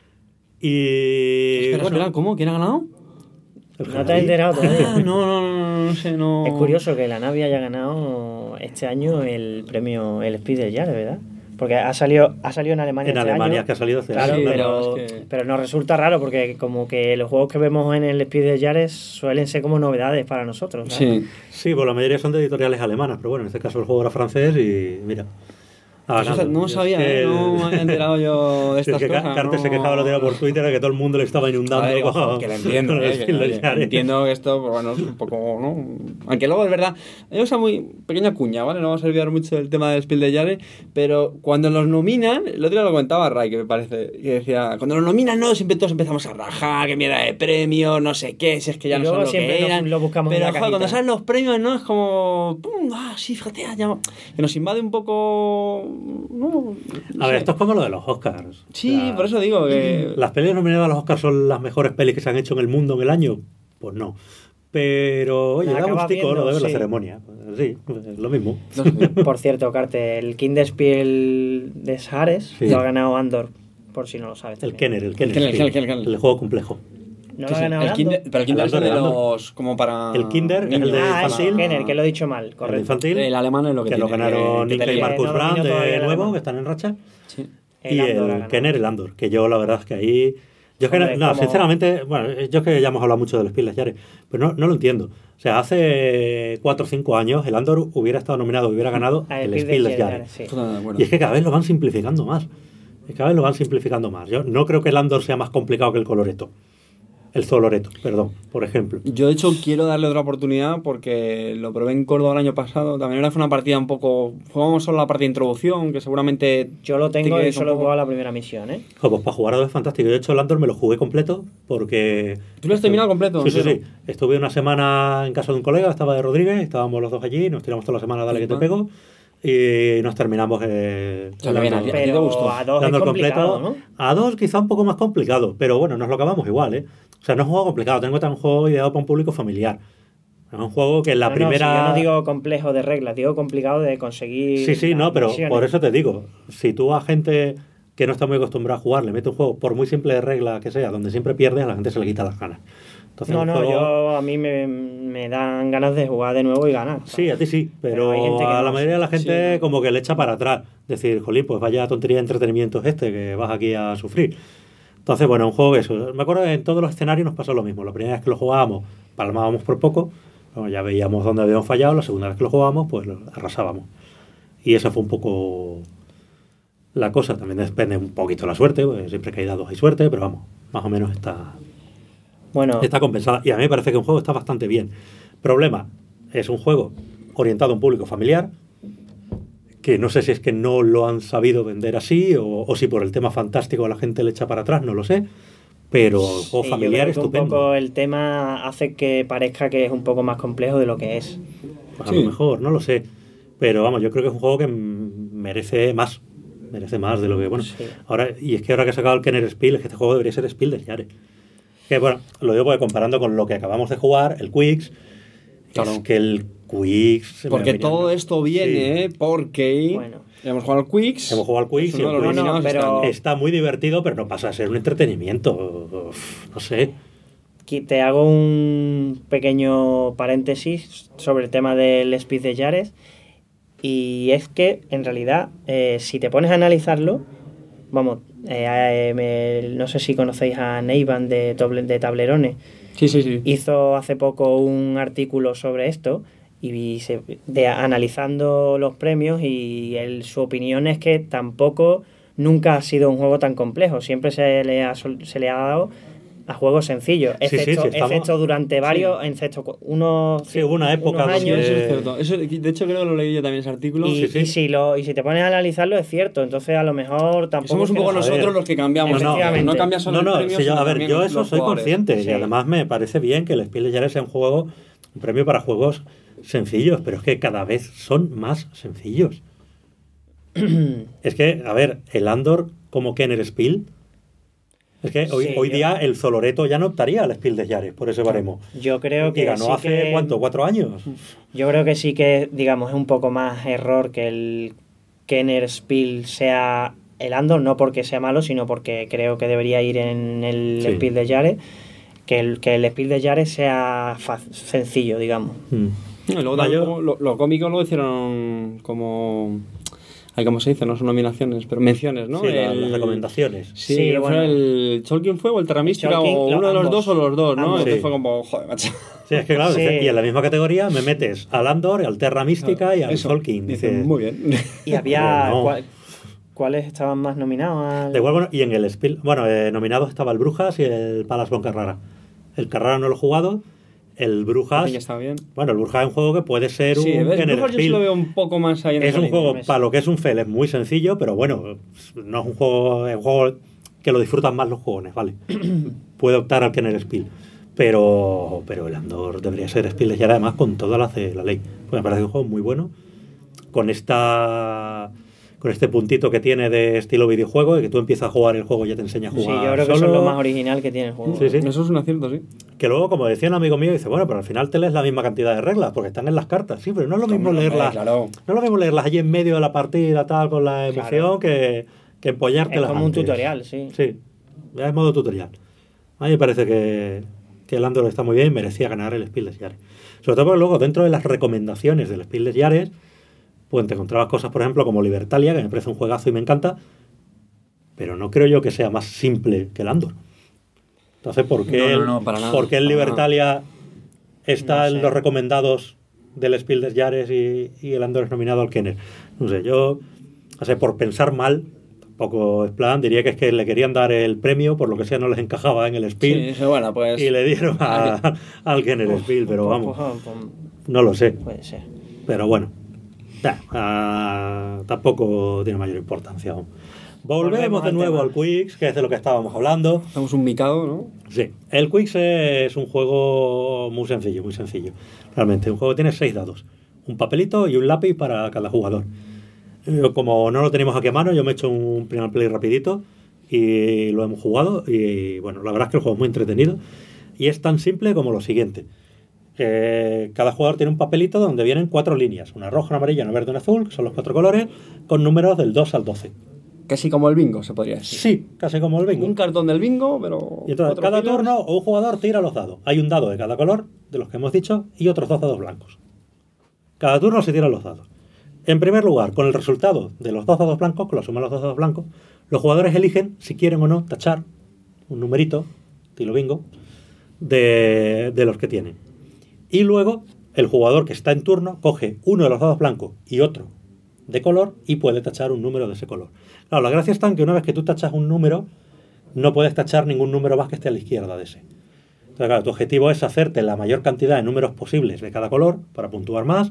Y... Espera, ¿cómo? ¿Quién ha ganado? No te has enterado todavía. No sé, no... Es curioso que la Navi haya ganado este año el premio, el Spiel des Jahres, ¿verdad? Porque ha salido en Alemania en este Alemania, año. Que ha salido hace claro, años. pero nos resulta raro porque como que los juegos que vemos en el Spiel des Jahres suelen ser como novedades para nosotros, ¿sabes? Sí. Sí, pues la mayoría son de editoriales alemanas, pero bueno, en este caso el juego era francés y mira, No sabía, no me había enterado yo de estas cosas. Carter se quejaba lo por Twitter de que todo el mundo le estaba inundando. Ver, ojo, que lo entiendo, que entiendo que esto, pues bueno, es un poco, ¿no? Aunque luego es verdad, hay una muy pequeña cuña, ¿vale? No vamos a olvidar mucho del tema del Spiel des Jahres, pero cuando los nominan, el otro día lo comentaba Ray, que me parece, que decía, cuando los nominan, no, siempre todos empezamos a rajar, que mierda de premio, no sé qué, si es que ya no son lo que eran. Lo buscamos pero en la joder, cuando salen los premios, ¿no? Es como, ¡pum! Sí, fíjate, que nos invade un poco, ¿no? A ver, esto es como lo de los Oscars. Sí, o sea, por eso digo que... ¿Las pelis nominadas a los Oscars son las mejores pelis que se han hecho en el mundo en el año? Pues no. Pero, oye, da gustico lo de ver la ceremonia. Pues, sí, es lo mismo. Por cierto, Carter, el Kinderspiel des Jahres lo ha ganado Andor, por si no lo sabes. El Kenner, el juego complejo. No lo ha ganado Andor. Pero el Kinder es de los... como para... El Kinder es el de infantil. El Kenner, que lo he dicho mal, correcto. El infantil. El alemán es lo que lo ganaron Nick y Marcus Brown de nuevo, que están en racha. Sí. Y el Kenner, el Andor, que yo la verdad es que ahí... Yo es que, no, sinceramente, bueno, yo es que ya hemos hablado mucho del Spiel des Jahres, pero no lo entiendo. O sea, hace 4 o 5 años el Andor hubiera estado nominado, hubiera ganado el Spiel des Jahres. Sí. Y es que cada vez lo van simplificando más. Yo no creo que el Andor sea más complicado que el Coloreto. El Zoloreto, perdón, por ejemplo. Yo, de hecho, quiero darle otra oportunidad porque lo probé en Córdoba el año pasado. También fue una partida un poco... Jugamos solo la partida de introducción, que seguramente... Yo lo tengo y solo he jugado la primera misión, ¿eh? Pues para jugar a dos es fantástico. De hecho, el Andor me lo jugué completo porque... ¿Tú lo has terminado completo? Sí. Estuve una semana en casa de un colega, estaba de Rodríguez, estábamos los dos allí, nos tiramos toda la semana, dale que te pego, y nos terminamos bien, ¿a ti te gustó? A dos es complicado, ¿no? A dos quizá un poco más complicado, pero bueno, nos lo acabamos igual, ¿eh? O sea, no es un juego complicado, tengo un juego ideado para un público familiar. Es un juego que en la primera... No, si yo no digo complejo de reglas, digo complicado de conseguir... Sí, no, pero misiones. Por eso te digo, si tú a gente que no está muy acostumbrada a jugar le metes un juego, por muy simple de regla que sea, donde siempre pierdes, a la gente se le quita las ganas. Entonces, a mí me dan ganas de jugar de nuevo y ganar. Sí, a ti sí, pero hay gente a la mayoría de la gente como que le echa para atrás. Decir, jolín, pues vaya tontería de entretenimiento es este, que vas aquí a sufrir. Entonces, bueno, un juego que eso. Me acuerdo que en todos los escenarios nos pasó lo mismo. La primera vez que lo jugábamos, palmábamos por poco, bueno, ya veíamos dónde habíamos fallado. La segunda vez que lo jugábamos, pues lo arrasábamos. Y esa fue un poco la cosa. También depende un poquito de la suerte, pues siempre que hay dados hay suerte, pero vamos, más o menos está compensada. Y a mí me parece que un juego está bastante bien. Problema, es un juego orientado a un público familiar, que no sé si es que no lo han sabido vender así o si por el tema fantástico la gente le echa para atrás, no lo sé, pero el juego familiar es estupendo. Un poco el tema hace que parezca que es un poco más complejo de lo que es. Pues a lo mejor, no lo sé, pero vamos, yo creo que es un juego que merece más de lo que, bueno, sí. Ahora que he sacado el Kenner Spiel, es que este juego debería ser Spiel des Jahres. Que bueno, lo digo porque comparando con lo que acabamos de jugar, el Quicks, claro. Es que el Quicks... Porque todo esto viene porque... Bueno. Hemos jugado al Quicks. Y el Quicks pero está muy divertido, pero no pasa a ser un entretenimiento. No sé. Te hago un pequeño paréntesis sobre el tema del Spiel des Jahres. Y es que, en realidad, si te pones a analizarlo, vamos, no sé si conocéis a Neivan de Tablerones. Sí. Hizo hace poco un artículo sobre esto y analizando los premios y su opinión es que tampoco nunca ha sido un juego tan complejo. Siempre se le ha dado a juegos sencillos, excepto durante varios, excepto unos hubo una época unos años. Eso, de hecho, creo que lo leí yo también ese artículo. Y si te pones a analizarlo, es cierto. Entonces, a lo mejor tampoco... Somos un poco nosotros los que cambiamos. No cambia solo el premio, yo eso soy consciente. Y además me parece bien que el Spiel des Jahres sea un premio para juegos sencillos, pero es que cada vez son más sencillos. Es que, a ver, el Andor como Kenner Spiel... Es que hoy día el Zoloreto ya no optaría al Spiel des Jahres por ese baremo. Yo creo que... Y ganó hace, ¿cuánto? 4 años. Yo creo que sí que, digamos, es un poco más error que el Kenner Spiel sea el Andor, no porque sea malo, sino porque creo que debería ir en el Spiel des Jahres, que el Spiel des Jahres sea sencillo, digamos. Y luego lo cómico lo hicieron como... Ay, ¿cómo se dice? No son nominaciones, pero menciones, ¿no? Sí, las recomendaciones. Sí, Sí, bueno, bueno. el Tolkien fue o el Terra Mística, Tolkien, o uno de los ambos. dos o los dos, ¿no? Ambos. Entonces Sí. fue como, joder, macho. Sí, es que claro, Sí. y en la misma categoría me metes al Andor, al Terra Mística y al Eso. Tolkien. Dice, Dices, muy bien. Y había... Bueno. ¿Cuáles estaban más nominados? da igual, bueno, y en el Spiel, bueno, nominados estaba el Brujas y el Palace von Carrara. El Carrara no lo he jugado, el Brujas... Sí, que está bien. Bueno, el Brujas es un juego que puede ser Sí, un ¿ves? Kenner Brujas yo sí Spiel. lo veo un poco más ahí en Es esa un línea. juego, para lo que es un FEL, es muy sencillo, pero bueno, no es un juego que lo disfrutan más los jugones, ¿vale? Puede optar al Kenner Spiel. Pero el Andor debería ser Spiel y además con todas las de la ley. Pues me parece un juego muy bueno. Con este puntito que tiene de estilo videojuego, y que tú empiezas a jugar el juego y ya te enseña a Sí, jugar. yo creo que eso solo. es lo más original que tiene el juego. Sí, sí. Eso es un acierto, sí. Que luego, como decía un amigo mío, dice, bueno, pero al final te lees la misma cantidad de reglas, porque están en las cartas. Sí, pero no es lo mismo Hombre, leerlas. claro. No es lo mismo leerlas allí en medio de la partida, tal, con la emoción, Claro. que empollártelas Es como un antes. tutorial, sí. Sí, ya es modo tutorial. A mí me parece que el Andor está muy bien y merecía ganar el Spiel des Jahres. Sobre todo porque luego, dentro de las recomendaciones del Spiel des Jahres, pues te encontrabas cosas, por ejemplo, como Libertalia, que me parece un juegazo y me encanta, pero no creo yo que sea más simple que el Andor. Entonces, ¿por qué, No, para nada. ¿por qué el Para Libertalia está No en sé. los recomendados del Spiel des Jahres y el Andor es nominado al Kenner? No sé, yo, o sea, por pensar mal, tampoco es plan, diría que es que le querían dar el premio, por lo que sea no les encajaba en el Spiel, Sí, bueno, pues... y le dieron al Kenner Spiel, pero vamos, Pues, no lo sé. puede ser. Pero bueno, tampoco tiene mayor importancia aún. Volvemos Volvemos de al nuevo tema. al Quicks, que es de lo que estábamos hablando. Estamos un micado, ¿no? Sí, el Quicks es un juego muy sencillo, muy sencillo. Realmente, un juego que tiene 6 dados, un papelito y un lápiz para cada jugador. Como no lo tenemos aquí a mano, yo me he hecho un primer play rapidito y lo hemos jugado. Y bueno, la verdad es que el juego es muy entretenido y es tan simple como lo siguiente. Cada jugador tiene un papelito donde vienen 4 líneas, una roja, una amarilla, una verde y una azul, que son los 4 colores, con números del 2 al 12. Casi como el bingo, se podría decir. Sí, casi como el bingo. Un cartón del bingo, pero... Y entonces, 4 cada filas. turno un jugador tira los dados. Hay un dado de cada color, de los que hemos dicho, y otros 2 dados blancos. Cada turno se tiran los dados. En primer lugar, con el resultado de los 2 dados blancos, con la suma de los 2 dados blancos, los jugadores eligen si quieren o no tachar un numerito, estilo bingo, de los que tienen. Y luego, el jugador que está en turno coge uno de los dados blancos y otro de color y puede tachar un número de ese color. Claro, la gracia está en que una vez que tú tachas un número, no puedes tachar ningún número más que esté a la izquierda de ese. Entonces, claro, tu objetivo es hacerte la mayor cantidad de números posibles de cada color para puntuar más.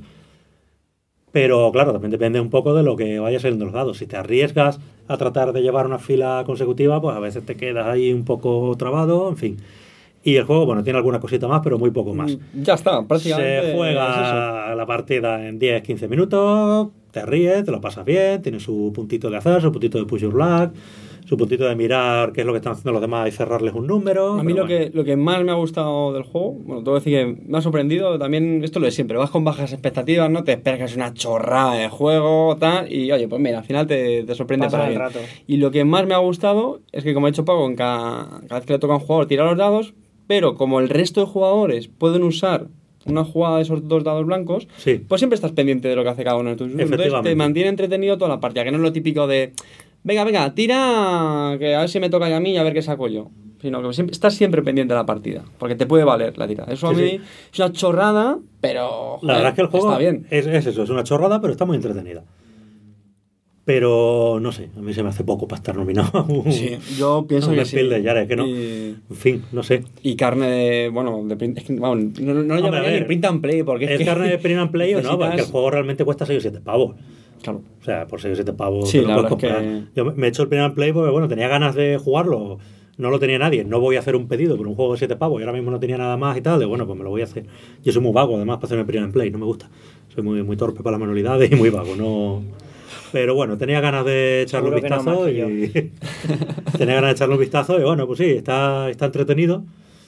Pero claro, también depende un poco de lo que vaya saliendo los dados. Si te arriesgas a tratar de llevar una fila consecutiva, pues a veces te quedas ahí un poco trabado, en fin. Y el juego, bueno, tiene alguna cosita más, pero muy poco más. Ya está, prácticamente. Se es eso. juega la partida en 10-15 minutos, te ríes, te lo pasas bien, tiene su puntito de azar, su puntito de push your luck, su puntito de mirar qué es lo que están haciendo los demás y cerrarles un número. A mí pero lo que más me ha gustado del juego, bueno, tengo que decir que me ha sorprendido también, esto lo de siempre, vas con bajas expectativas, ¿no? Te esperas que es una chorrada de juego, tal, y oye, pues mira, al final te sorprende Pasa para el bien. rato. Y lo que más me ha gustado es que, como ha dicho Paco, en cada vez que le toca a un jugador tira los dados, pero como el resto de jugadores pueden usar una jugada de esos 2 dados blancos, Sí. pues siempre estás pendiente de lo que hace cada uno de tus. Entonces Efectivamente. te mantiene entretenido toda la partida, que no es lo típico de venga, tira, que a ver si me toca a mí y a ver qué saco yo. Sino que estás siempre pendiente de la partida, porque te puede valer la tira. Eso a Sí, mí sí. es una chorrada, pero La verdad es que el juego está bien. es eso, es una chorrada, pero está muy entretenida. Pero no sé, a mí se me hace poco para estar nominado a un, Sí, yo pienso a un que Spiel sí. des Jahres, que no. Y, En fin, no sé. y carne de, bueno, de print, es que, vamos, no lo Hombre, llamaría a ver, ni print and play, porque ¿Es que carne de print and play o no? Porque el necesitas- juego realmente cuesta 6 o 7 pavos. Claro. O sea, por 6 o 7 pavos Sí, te lo la puedes verdad es comprar. que- Yo me he hecho el print and play porque, bueno, tenía ganas de jugarlo. No lo tenía nadie. No voy a hacer un pedido por un juego de 7 pavos y ahora mismo no tenía nada más y tal. Y bueno, pues me lo voy a hacer. Yo soy muy vago, además, para hacerme print and play. No me gusta. Soy muy torpe para las manualidades y muy vago. No... Pero bueno, tenía ganas de echarle un Seguro que no vistazo más que y... tenía ganas de echarle un vistazo y bueno, pues sí, está entretenido.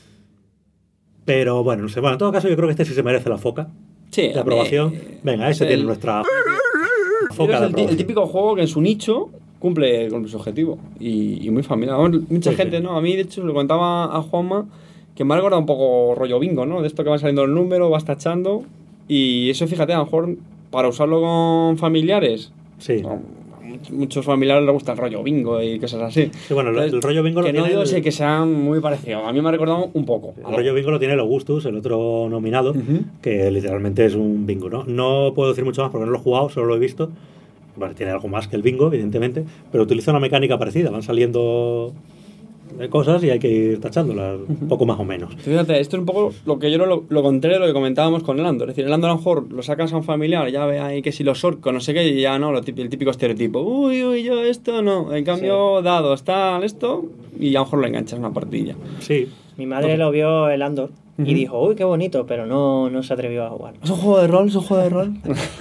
Pero bueno, no sé. Bueno, en todo caso yo creo que este sí se merece la foca Sí, de aprobación. Venga, ese es tiene el- nuestra Pero foca es de el aprobación. típico juego que en su nicho cumple con su objetivo y muy familiar. Vamos, mucha Sí, gente, sí. ¿no? A mí, de hecho, le contaba a Juanma que me ha recordado un poco rollo bingo, ¿no? De esto que van saliendo el número, vas tachando y eso, fíjate, a lo mejor para usarlo con familiares, Sí. muchos familiares les gusta el rollo bingo y cosas así. Sí, bueno, el rollo bingo lo que tiene... no digo que sean muy parecidos. A mí me ha recordado un poco. El rollo bingo lo tiene el Augustus, el otro nominado, que literalmente es un bingo, ¿no? No puedo decir mucho más porque no lo he jugado, solo lo he visto. Vale, tiene algo más que el bingo, evidentemente, pero utiliza una mecánica parecida. Van saliendo cosas y hay que ir tachándolas, un poco más o menos. Fíjate, esto es un poco lo que yo lo contrario de lo que comentábamos con el Andor. Es decir, el Andor a lo mejor lo sacas a un familiar, ya ve ahí que si los orcos, no sé qué, y ya no, el típico estereotipo. Uy, yo esto no. En cambio, dados, tal, esto, y a lo mejor lo enganchas en una partida. Sí. Mi madre lo vio el Andor y dijo, uy, qué bonito, pero no se atrevió a jugar. ¿Es un juego de rol? ¿Es un juego de rol?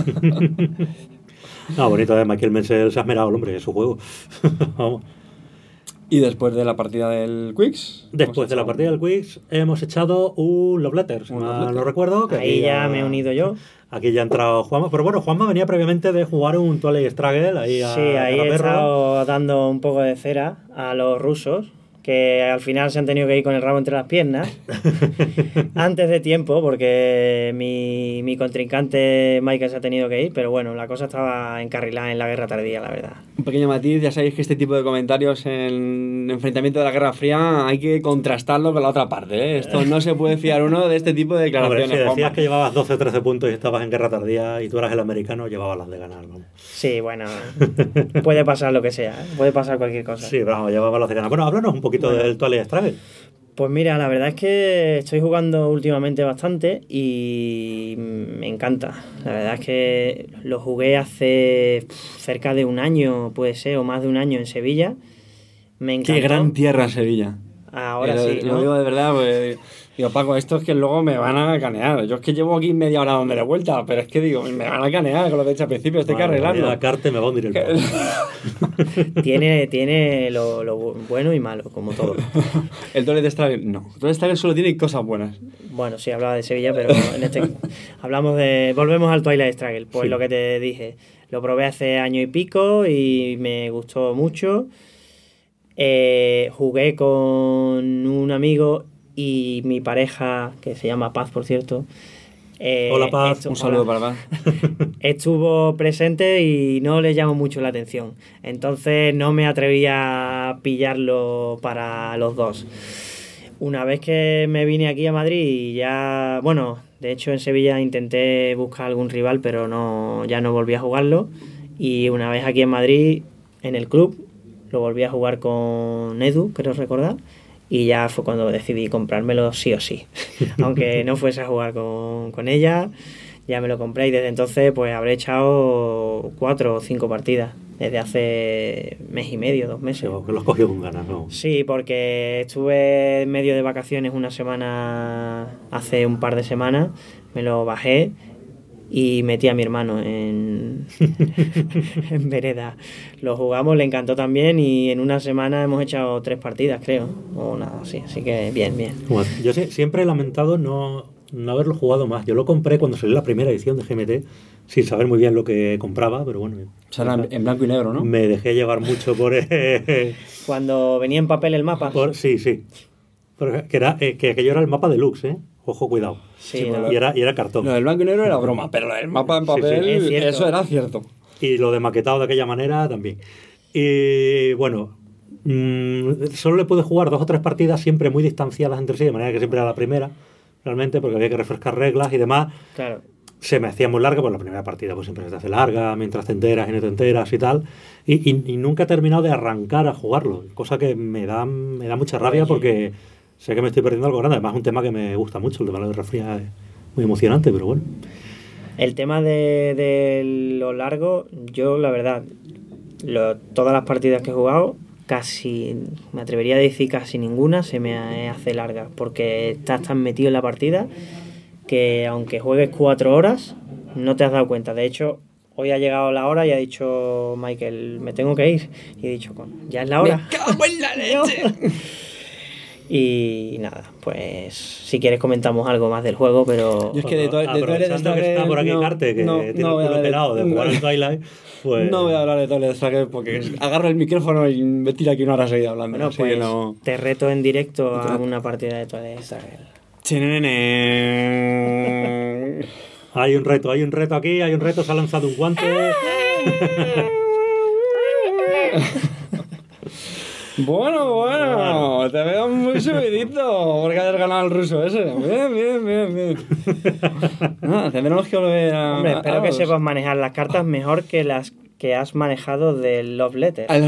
No, bonito, Michael Menzel se ha esmerado el hombre, es su juego. Vamos. Y después de la partida del Quicks. Después de la partida del Quicks hemos echado un Love Letter, si mal no recuerdo. Que ahí ya me he unido yo. Aquí ya ha entrado Juanma. Pero bueno, Juanma venía previamente de jugar un Twilight Struggle ahí a Sí, ahí he perro. estado dando un poco de cera a los rusos, que al final se han tenido que ir con el rabo entre las piernas antes de tiempo, porque mi contrincante Michael se ha tenido que ir, pero bueno, la cosa estaba encarrilada en la guerra tardía, la verdad. Un pequeño matiz, ya sabéis que este tipo de comentarios en enfrentamiento de la Guerra Fría hay que contrastarlo con la otra parte, ¿eh? Esto no se puede fiar uno de este tipo de declaraciones. Hombre, si decías Juanma. que llevabas 12 o 13 puntos y estabas en guerra tardía y tú eras el americano, llevabas las de ganar, ¿no? Sí, bueno, puede pasar lo que sea, ¿eh? Puede pasar cualquier cosa. Sí, pero vamos, llevabas las de ganar. Bueno, háblanos un poquito del Twilight Struggle. Pues mira, la verdad es que estoy jugando últimamente bastante y me encanta. La verdad es que lo jugué hace cerca de un año, puede ser, o más de un año en Sevilla. Me encantó. Qué gran tierra Sevilla. Ahora sí, ¿no? Lo digo de verdad, pues... Digo, Paco, esto es que luego me van a canear. Yo es que llevo aquí media hora dándole vuelta, pero es que digo, me van a canear con lo que he hecho al principio, estoy que arreglarlo. La carta me va a hundir el polvo. Tiene lo bueno y malo, como todo. El Twilight Struggle, no. El Twilight Struggle solo tiene cosas buenas. Bueno, sí, hablaba de Sevilla, pero en este volvemos al Twilight Struggle. Pues Sí. lo que te dije, lo probé hace año y pico y me gustó mucho. Jugué con un amigo y mi pareja, que se llama Paz, por cierto. Hola, Paz. Un saludo para Paz. Estuvo presente y no le llamó mucho la atención. Entonces no me atreví a pillarlo para los dos. Una vez que me vine aquí a Madrid y ya... Bueno, de hecho en Sevilla intenté buscar algún rival, pero ya no volví a jugarlo. Y una vez aquí en Madrid, en el club, lo volví a jugar con Edu, creo recordar. Y ya fue cuando decidí comprármelo sí o sí. Aunque no fuese a jugar con ella, ya me lo compré y desde entonces pues habré echado 4 o 5 partidas. Desde hace mes y medio, 2 meses. Que los cogió con ganas, ¿no? Sí, porque estuve en medio de vacaciones una semana, hace un par de semanas, me lo bajé y metí a mi hermano en vereda. Lo jugamos, le encantó también y en una semana hemos echado 3 partidas, creo, o nada así, así que bien. Bueno, yo siempre he lamentado no haberlo jugado más. Yo lo compré cuando salió la primera edición de GMT, sin saber muy bien lo que compraba, pero bueno. O sea, era en blanco y negro, ¿no? Me dejé llevar mucho por... Cuando venía en papel el mapa. Sí. Que aquello era el mapa deluxe, ¿eh? Ojo, cuidado. Sí, Y era cartón. Lo del blanco y negro era broma, pero el mapa en papel, Es cierto. eso era cierto. Y lo de maquetado de aquella manera también. Y bueno, solo le pude jugar 2 o 3 partidas siempre muy distanciadas entre sí, de manera que siempre era la primera, realmente, porque había que refrescar reglas y demás. Claro. Se me hacía muy larga, pues la primera partida pues siempre se te hace larga, mientras te enteras y no te enteras y tal. Y nunca he terminado de arrancar a jugarlo, cosa que me da mucha rabia porque sé que me estoy perdiendo algo grande. Además es un tema que me gusta mucho, el tema de la Guerra Fría es muy emocionante, pero bueno. El tema de lo largo, yo la verdad, todas las partidas que he jugado, casi, me atrevería a decir casi ninguna se me hace larga, porque estás tan metido en la partida que aunque juegues 4 horas, no te has dado cuenta. De hecho, hoy ha llegado la hora y ha dicho Michael, me tengo que ir. Y he dicho, ya es la hora. ¡Me cago en la leche! Y nada, pues si quieres comentamos algo más del juego, pero... Yo es que de aprovechando que está por aquí Carte, que tiene el culo pelado de jugar al Twilight, pues... No voy a hablar de Twilight Struggle porque agarro el micrófono y me tiro aquí 1 hora seguida hablando. Bueno, así pues que no... te reto en directo a una partida de Twilight Struggle. Hay un reto aquí, se ha lanzado un guante. Bueno, te veo muy subidito porque hayas ganado el ruso ese. Bien. No, tendremos que volver a... Hombre, espero que sepas manejar las cartas mejor que las que has manejado del Love Letter. Lo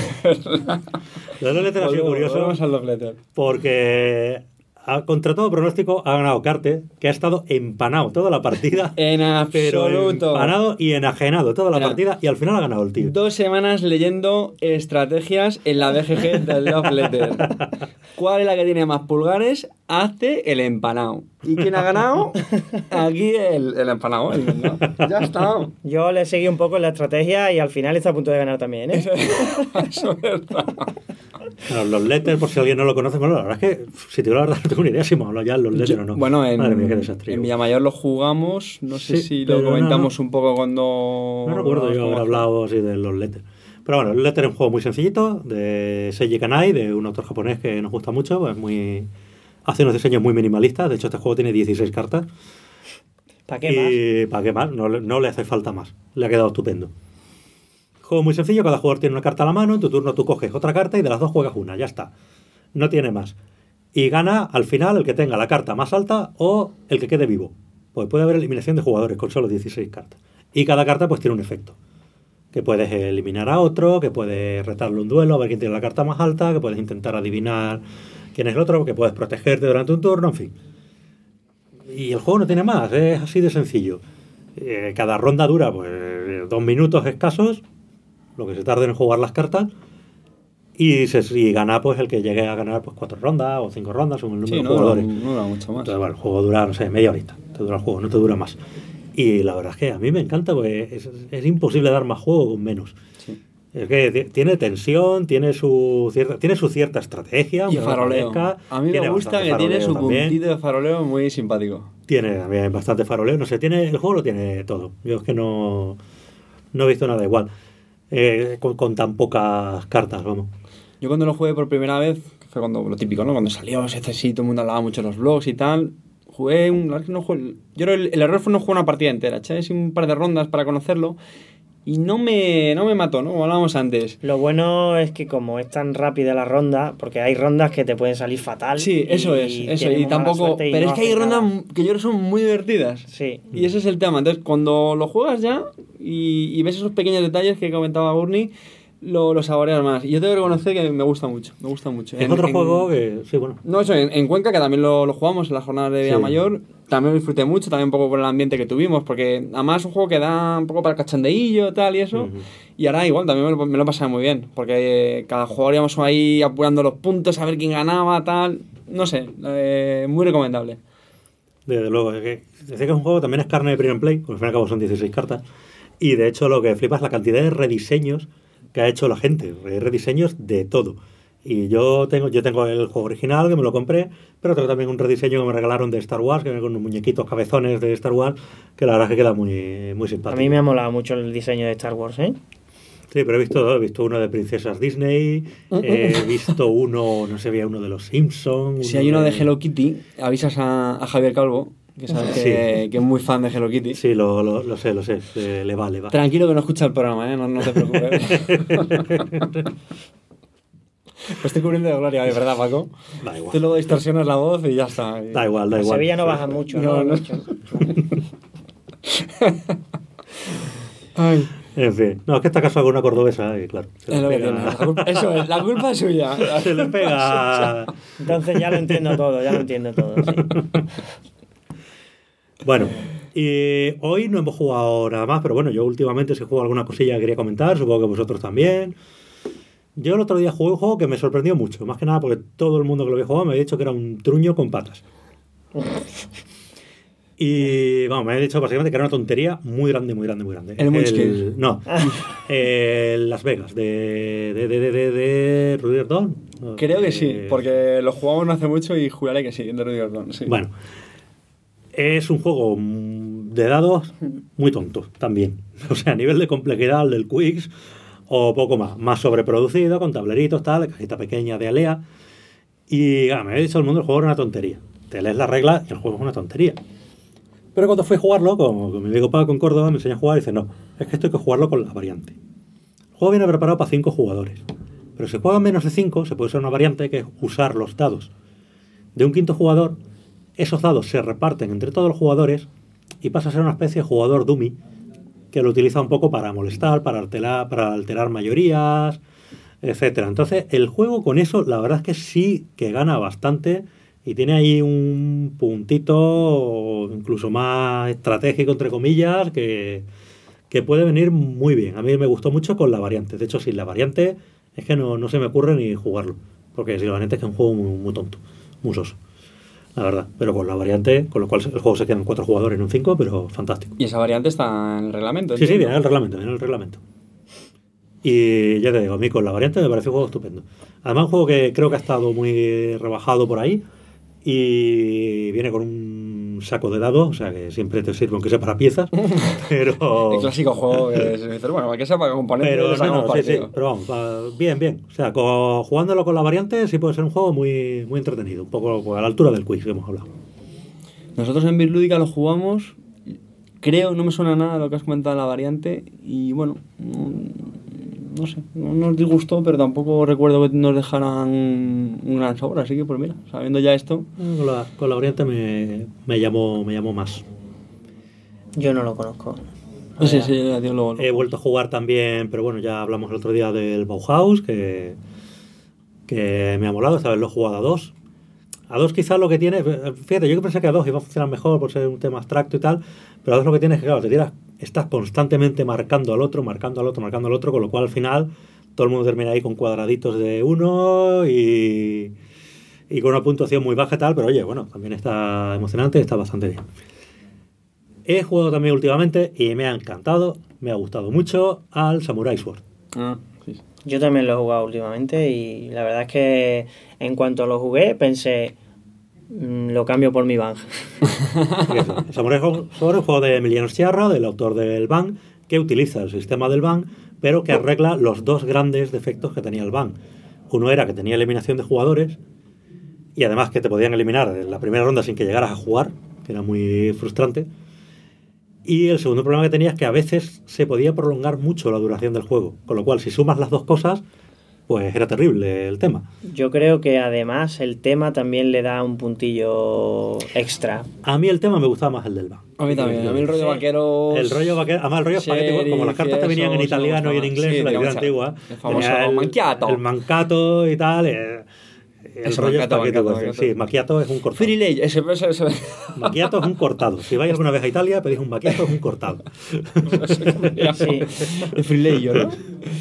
del Love Letter ha sido curioso. Volvemos al Love Letter. Porque contra todo pronóstico ha ganado Carte, que ha estado empanado toda la partida. En Pero absoluto. empanado y enajenado toda la Mira, partida y al final ha ganado el tío. 2 semanas leyendo estrategias en la BGG del Love Letter. ¿Cuál es la que tiene más pulgares? Hace el empanado. ¿Y quién ha ganado? Aquí el empanado. Ya está. Yo le seguí un poco en la estrategia y al final está a punto de ganar también, ¿eh? Eso es verdad. Bueno, los Letters, por si alguien no lo conoce, bueno, la verdad es que, si te digo la verdad, no tengo ni idea si hemos hablado ya de los Letters o no. Bueno, Madre mía, qué desastre. en Villamayor lo jugamos. No sé Sí, si lo pero comentamos un poco cuando... No recuerdo yo haber hablado así de los Letters. Pero bueno, el Letter es un juego muy sencillito, de Seiji Kanai, de un autor japonés que nos gusta mucho, pues hace unos diseños muy minimalistas. De hecho, este juego tiene 16 cartas. ¿Para qué más? ¿Y para qué más? No le hace falta más. Le ha quedado estupendo. Juego muy sencillo, cada jugador tiene una carta a la mano, en tu turno tú coges otra carta y de las dos juegas una, ya está. No tiene más. Y gana al final el que tenga la carta más alta o el que quede vivo. Pues puede haber eliminación de jugadores con solo 16 cartas. Y cada carta pues tiene un efecto. Que puedes eliminar a otro, que puedes retarle un duelo, a ver quién tiene la carta más alta, que puedes intentar adivinar quién es el otro, que puedes protegerte durante un turno, en fin. Y el juego no tiene más, es así de sencillo. Cada ronda dura pues 2 minutos escasos, lo que se tarda en jugar las cartas, y gana pues el que llegue a ganar pues 4 rondas o 5 rondas, según el número de jugadores. No dura mucho más. Entonces, bueno, el juego dura, no sé, media horita. Te dura el juego, no te dura más. Y la verdad es que a mí me encanta, porque es imposible dar más juego con menos. Sí. Es que tiene tensión, tiene su cierta estrategia. Y faroleo. A mí me gusta que tiene su puntito de faroleo muy simpático. Tiene también bastante faroleo. No sé, el juego lo tiene todo. Yo es que no he visto nada igual. Con tan pocas cartas, vamos. Yo cuando lo jugué por primera vez, que fue cuando lo típico, ¿no? Cuando salió ese sí, todo el mundo hablaba mucho en los blogs y tal. Yo creo el error fue no jugar una partida entera. Eché un par de rondas para conocerlo y no me mató, ¿no? Como hablábamos antes. Lo bueno es que como es tan rápida la ronda, porque hay rondas que te pueden salir fatal. Sí, eso es. Y tampoco... Pero es que hay rondas que yo creo que son muy divertidas. Sí. Y ese es el tema. Entonces, cuando lo juegas ya y ves esos pequeños detalles que comentaba Gurney, lo saboreas más. Y yo tengo que reconocer que me gusta mucho. Es otro juego que... Sí, bueno. No, eso, en Cuenca, que también lo jugamos en las jornadas de Villamayor, también lo disfruté mucho, también un poco por el ambiente que tuvimos, porque además es un juego que da un poco para el cachondeillo tal y eso. Y ahora igual, también me lo pasaba muy bien, porque cada jugador íbamos ahí apurando los puntos, a ver quién ganaba, tal. No sé, muy recomendable. Desde luego, decía que es un juego también es carne de print and play, porque al fin y al cabo son 16 cartas. Y de hecho lo que flipa es la cantidad de rediseños que ha hecho la gente, rediseños de todo. Y yo tengo el juego original, que me lo compré, pero tengo también un rediseño que me regalaron de Star Wars, que viene con unos muñequitos cabezones de Star Wars, que la verdad es que queda muy, muy simpático. A mí me ha molado mucho el diseño de Star Wars, ¿eh? Sí, pero he visto uno de princesas Disney, he visto uno, no sé, había uno de los Simpsons. Si hay uno de Hello Kitty, avisas a Javier Calvo, que sabes que es muy fan de Hello Kitty. Sí, lo sé, le va. Tranquilo que no escucha el programa, no te preocupes. Lo estoy cubriendo de gloria, de verdad, Paco. Da igual. Tú luego distorsionas la voz y ya está. Da igual. En Sevilla no baja mucho, no. Ay. En fin, no, es que está casado con una cordobesa y claro. Es lo que tiene. Eso es, la culpa es suya. Se le pega. Entonces ya lo entiendo todo, sí. Bueno, y hoy no hemos jugado nada más, pero bueno, yo últimamente sí he jugado alguna cosilla que quería comentar, supongo que vosotros también. Yo el otro día jugué un juego que me sorprendió mucho, más que nada porque todo el mundo que lo había jugado me había dicho que era un truño con patas. Y vamos, me había dicho básicamente que era una tontería muy grande. ¿El Munchkin? No, Las Vegas, de Rudy Dawn. Creo que sí, porque lo jugamos no hace mucho y juraré que sí, de Rudy Dawn, sí. Bueno, es un juego de dados muy tonto también. O sea, a nivel de complejidad del Quicks o poco más sobreproducido, con tableritos, tal, cajita pequeña de Alea. Y me había dicho el mundo, el juego era una tontería. Te lees las reglas y el juego es una tontería. Pero cuando fui a jugarlo, con mi amigo Paco en Córdoba, me enseñó a jugar y dice, no, es que esto hay que jugarlo con la variante. El juego viene preparado para 5 jugadores. Pero si juegan menos de 5, se puede usar una variante que es usar los dados de un quinto jugador. Esos dados se reparten entre todos los jugadores y pasa a ser una especie de jugador dummy que lo utiliza un poco para molestar, para alterar mayorías, etcétera. Entonces, el juego con eso, la verdad es que sí que gana bastante y tiene ahí un puntito incluso más estratégico, entre comillas, que puede venir muy bien. A mí me gustó mucho con la variante. De hecho, sin la variante es que no se me ocurre ni jugarlo. Porque sin la variante es que es un juego muy tonto, muy soso, la verdad. Pero con la variante, con lo cual el juego se queda en 4 jugadores, no en 5, pero fantástico. Y esa variante está en el reglamento. Sí, viene en el reglamento. Y ya te digo, a mí con la variante me parece un juego estupendo. Además, un juego que creo que ha estado muy rebajado por ahí y viene con un saco de dados, o sea que siempre te sirve aunque sea para piezas, pero... El clásico juego que se dice, bueno, que sea para componentes, pero sí, pero vamos, bien. O sea, jugándolo con la variante sí puede ser un juego muy, muy entretenido, un poco pues, a la altura del quiz que hemos hablado. Nosotros en Birlúdica lo jugamos, creo, no me suena nada lo que has comentado en la variante, y bueno, no sé, no nos disgustó, pero tampoco recuerdo que nos dejaran un gran sabor, así que pues mira, sabiendo ya esto... Con la variante me llamó más. Yo no lo conozco. Sí, luego. He vuelto a jugar también, pero bueno, ya hablamos el otro día del Bauhaus, que me ha molado, esta vez lo he jugado a 2. A 2 quizás lo que tiene, fíjate, yo que pensé que a 2 iba a funcionar mejor por ser un tema abstracto y tal, pero a 2 lo que tiene es que, claro, estás constantemente marcando al otro, con lo cual al final todo el mundo termina ahí con cuadraditos de 1 y con una puntuación muy baja y tal, pero oye, bueno, también está emocionante y está bastante bien. He jugado también últimamente y me ha encantado, me ha gustado mucho al Samurai Sword. Sí. Yo también lo he jugado últimamente y la verdad es que en cuanto lo jugué pensé, lo cambio por mi Bang. Samurai Sword es un juego de Emiliano Sciarra, del autor del Bang, que utiliza el sistema del Bang, pero que arregla los 2 grandes defectos que tenía el Bang. Uno era que tenía eliminación de jugadores y además que te podían eliminar en la primera ronda sin que llegaras a jugar, que era muy frustrante. Y el segundo problema que tenía es que a veces se podía prolongar mucho la duración del juego, con lo cual si sumas las 2 cosas, pues era terrible el tema. Yo creo que además el tema también le da un puntillo extra. A mí el tema me gustaba más el del Bang. A mí también, a mí el rollo vaquero... El rollo vaquero, además el rollo espagueti, como las cartas te venían en italiano y en inglés, en la edición antigua. El famoso macchiato. El mancato y tal... El rollo macchiato. Sí, macchiato es un cortado. Firilei, ese. Macchiato es un cortado. Si vais alguna vez a Italia, pedís un macchiato, es un cortado. Sí. El frileyo, ¿no?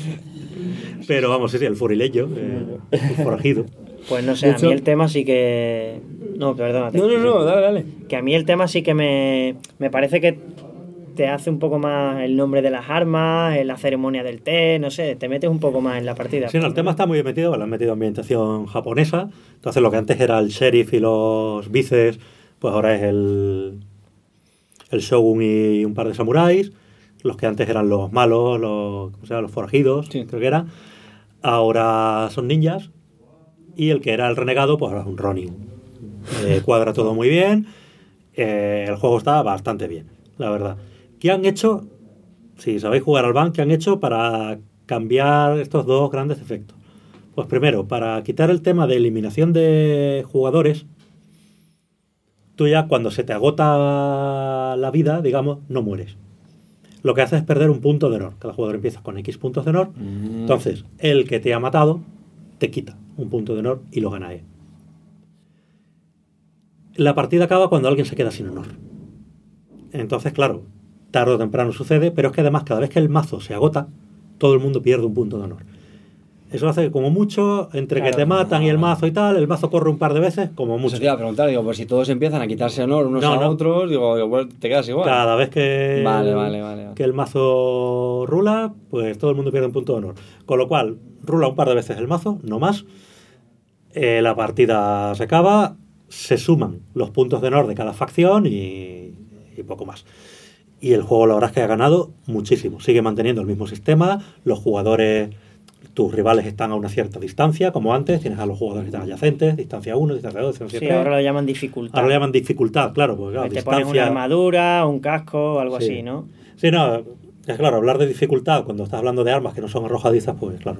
Pero vamos, sí, el forileyo, el forajido. Pues no sé, a mí el tema sí que... No, perdónate. No, dale. Que a mí el tema sí que me parece que te hace un poco más el nombre de las armas, la ceremonia del té, no sé, te metes un poco más en la partida. Sí, no, el tema está muy bien metido, le han metido ambientación japonesa. Entonces lo que antes era el sheriff y los vices, pues ahora es el shogun y un par de samuráis. Los que antes eran los malos, los forajidos, sí, creo que era. Ahora son ninjas. Y el que era el renegado, pues ahora es un ronin. Cuadra todo muy bien. El juego está bastante bien, la verdad. ¿Qué han hecho? Si sabéis jugar al Bang, ¿qué han hecho para cambiar estos 2 grandes efectos? Pues primero, para quitar el tema de eliminación de jugadores, tú ya cuando se te agota la vida, digamos, no mueres. Lo que hace es perder un punto de honor. Cada jugador empieza con X puntos de honor. Entonces, el que te ha matado te quita un punto de honor y lo gana él. La partida acaba cuando alguien se queda sin honor. Entonces, claro, tarde o temprano sucede, pero es que además cada vez que el mazo se agota, todo el mundo pierde un punto de honor. Eso hace que como mucho, entre que te matan y el mazo y tal, el mazo corre un par de veces, como mucho. Eso te iba a preguntar, digo, pues si todos empiezan a quitarse honor unos a otros, digo, pues te quedas igual. Cada vez que, vale. que el mazo rula, pues todo el mundo pierde un punto de honor. Con lo cual, rula un par de veces el mazo, no más. La partida se acaba, se suman los puntos de honor de cada facción y poco más. Y el juego la verdad es que ha ganado muchísimo. Sigue manteniendo el mismo sistema, los jugadores... Tus rivales están a una cierta distancia, como antes, tienes a los jugadores que están adyacentes, distancia 1, distancia 2, distancia 3. Sí, ahora lo llaman dificultad. Ahora lo llaman dificultad, claro, porque claro, te pones una armadura, un casco, algo así, ¿no? Sí, no, Es claro, hablar de dificultad cuando estás hablando de armas que no son arrojadizas, pues claro.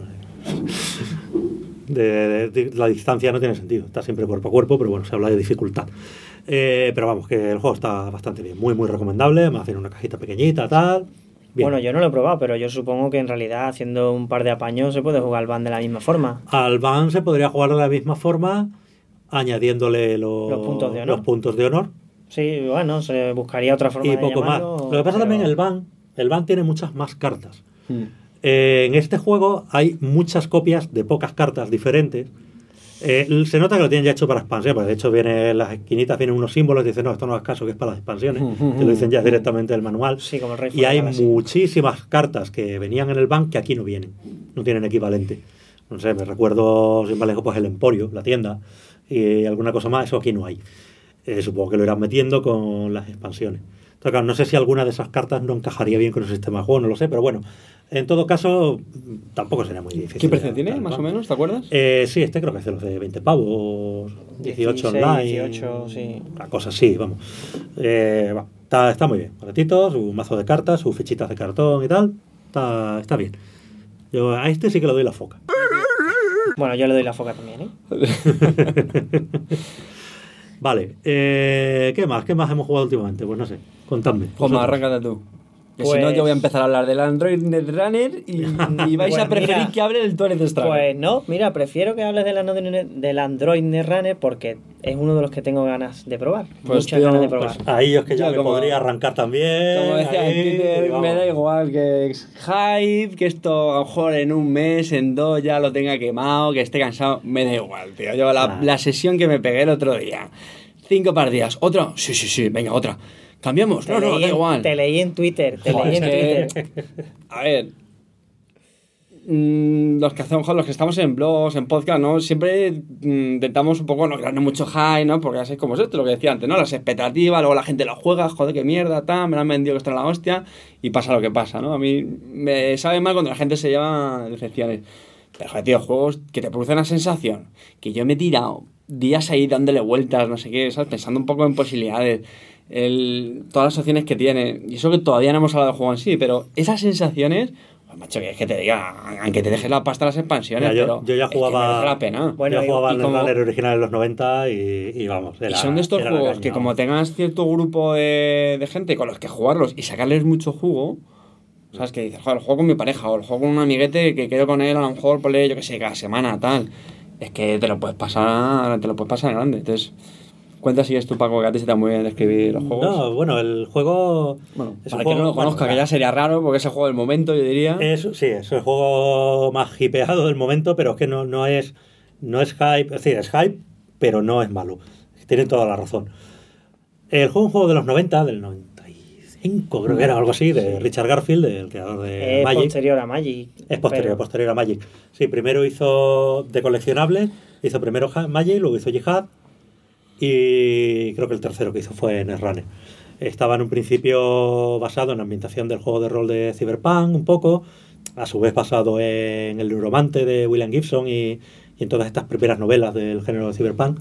La distancia no tiene sentido, está siempre cuerpo a cuerpo, pero bueno, se habla de dificultad. Pero vamos, que el juego está bastante bien, muy muy recomendable, más tiene una cajita pequeñita, tal. Bien. Bueno, yo no lo he probado, pero yo supongo que en realidad haciendo un par de apaños se puede jugar al Van de la misma forma. Al Van se podría jugar de la misma forma, añadiéndole los puntos de honor. Sí, bueno, se buscaría otra forma y de poco llamarlo, más. Lo que pasa también el Van tiene muchas más cartas. En este juego hay muchas copias de pocas cartas diferentes. Se nota que lo tienen ya hecho para expansión, porque de hecho viene en las esquinitas vienen unos símbolos y dicen, no, esto no es caso, que es para las expansiones. Te lo dicen ya directamente del manual. Sí, como el Rey y hay Galaxy. muchísimas cartas que venían en el Van que aquí no vienen, no tienen equivalente. No sé, me recuerdo, sin más lejos, pues el Emporio, la tienda, y alguna cosa más, eso aquí no hay. Supongo que lo irán metiendo con las expansiones. Entonces, claro, no sé si alguna de esas cartas no encajaría bien con el sistema de juego, no lo sé, pero bueno, en todo caso, tampoco sería muy difícil. ¿Qué precio tiene, más o menos? ¿Te acuerdas? Sí, creo que es de los de 20 pavos, 18 online. 18, sí. Una cosa así, vamos. Está muy bien. Baratito, su mazo de cartas, sus fichitas de cartón y tal. Está bien. Yo a este sí que le doy la foca. Bueno, yo le doy la foca también, ¿eh? Vale. ¿Qué más? ¿Qué más hemos jugado últimamente? Pues no sé. Contadme. Pues arráncate tú. Que Pues... si no, yo voy a empezar a hablar del Android Netrunner y vais a preferir mira, que hable del Toilet Struggle. Pues no, mira, prefiero que hables del Android Netrunner porque es uno de los que tengo ganas de probar. Pues muchas ganas de probar. Pues ahí es que ya me como, podría arrancar también. Como decía ahí, en Twitter, vamos. me da igual que es hype, que esto a lo mejor en un mes, en 2 ya lo tenga quemado, que esté cansado. Me da igual, tío. Yo la sesión que me pegué el otro día, 5 partidas, ¿otra? Sí, venga, otra. ¿Cambiamos? No, da igual. Te leí en Twitter, A ver, los que hacemos, los que estamos en blogs, en podcast, ¿no? Siempre intentamos un poco no crearnos mucho hype, ¿no? Porque ya sabéis cómo es esto, lo que decía antes, ¿no? Las expectativas, luego la gente lo juega, joder, qué mierda, me lo han vendido que está en la hostia, y pasa lo que pasa, ¿no? A mí me sabe mal cuando la gente se lleva decepciones. Pero, joder, tío, juegos que te producen una sensación, que yo me he tirado días ahí dándole vueltas, no sé qué, ¿sabes? Pensando un poco en posibilidades. Todas las opciones que tiene, y eso que todavía no hemos hablado del juego en sí, pero esas sensaciones, pues, macho, que es que te diga, aunque te dejes la pasta las expansiones, Mira, pero yo ya jugaba, es que merece la pena. Bueno, yo jugaba el como, Runner original en los 90 y vamos. Y son de estos juegos que como tengas cierto grupo de gente con los que jugarlos y sacarles mucho jugo, ¿sabes? Que dices, joder, lo juego con mi pareja o lo juego con un amiguete que quedo con él, a lo mejor, por yo que sé, cada semana, tal. Es que te lo puedes pasar en grande. Entonces, cuenta si es tu, Paco, que a ti se te da muy bien escribir los juegos. No, bueno, el juego... Bueno, para que no lo conozca, que ya sería raro, porque es el juego del momento, yo diría. Sí, es el juego más hipeado del momento, pero es que no es hype. Es decir, es hype, pero no es malo. Tienen toda la razón. El juego es un juego de los 90, del 95, creo que era algo así, de Richard Garfield, el creador de Magic. Es posterior a Magic. Es posterior a Magic. Sí, primero hizo de coleccionables, hizo primero Magic, luego hizo Jihad, y creo que el tercero que hizo fue Netrunner. Estaba en un principio basado en la ambientación del juego de rol de Cyberpunk, un poco, a su vez basado en El Neuromante de William Gibson y en todas estas primeras novelas del género de Cyberpunk.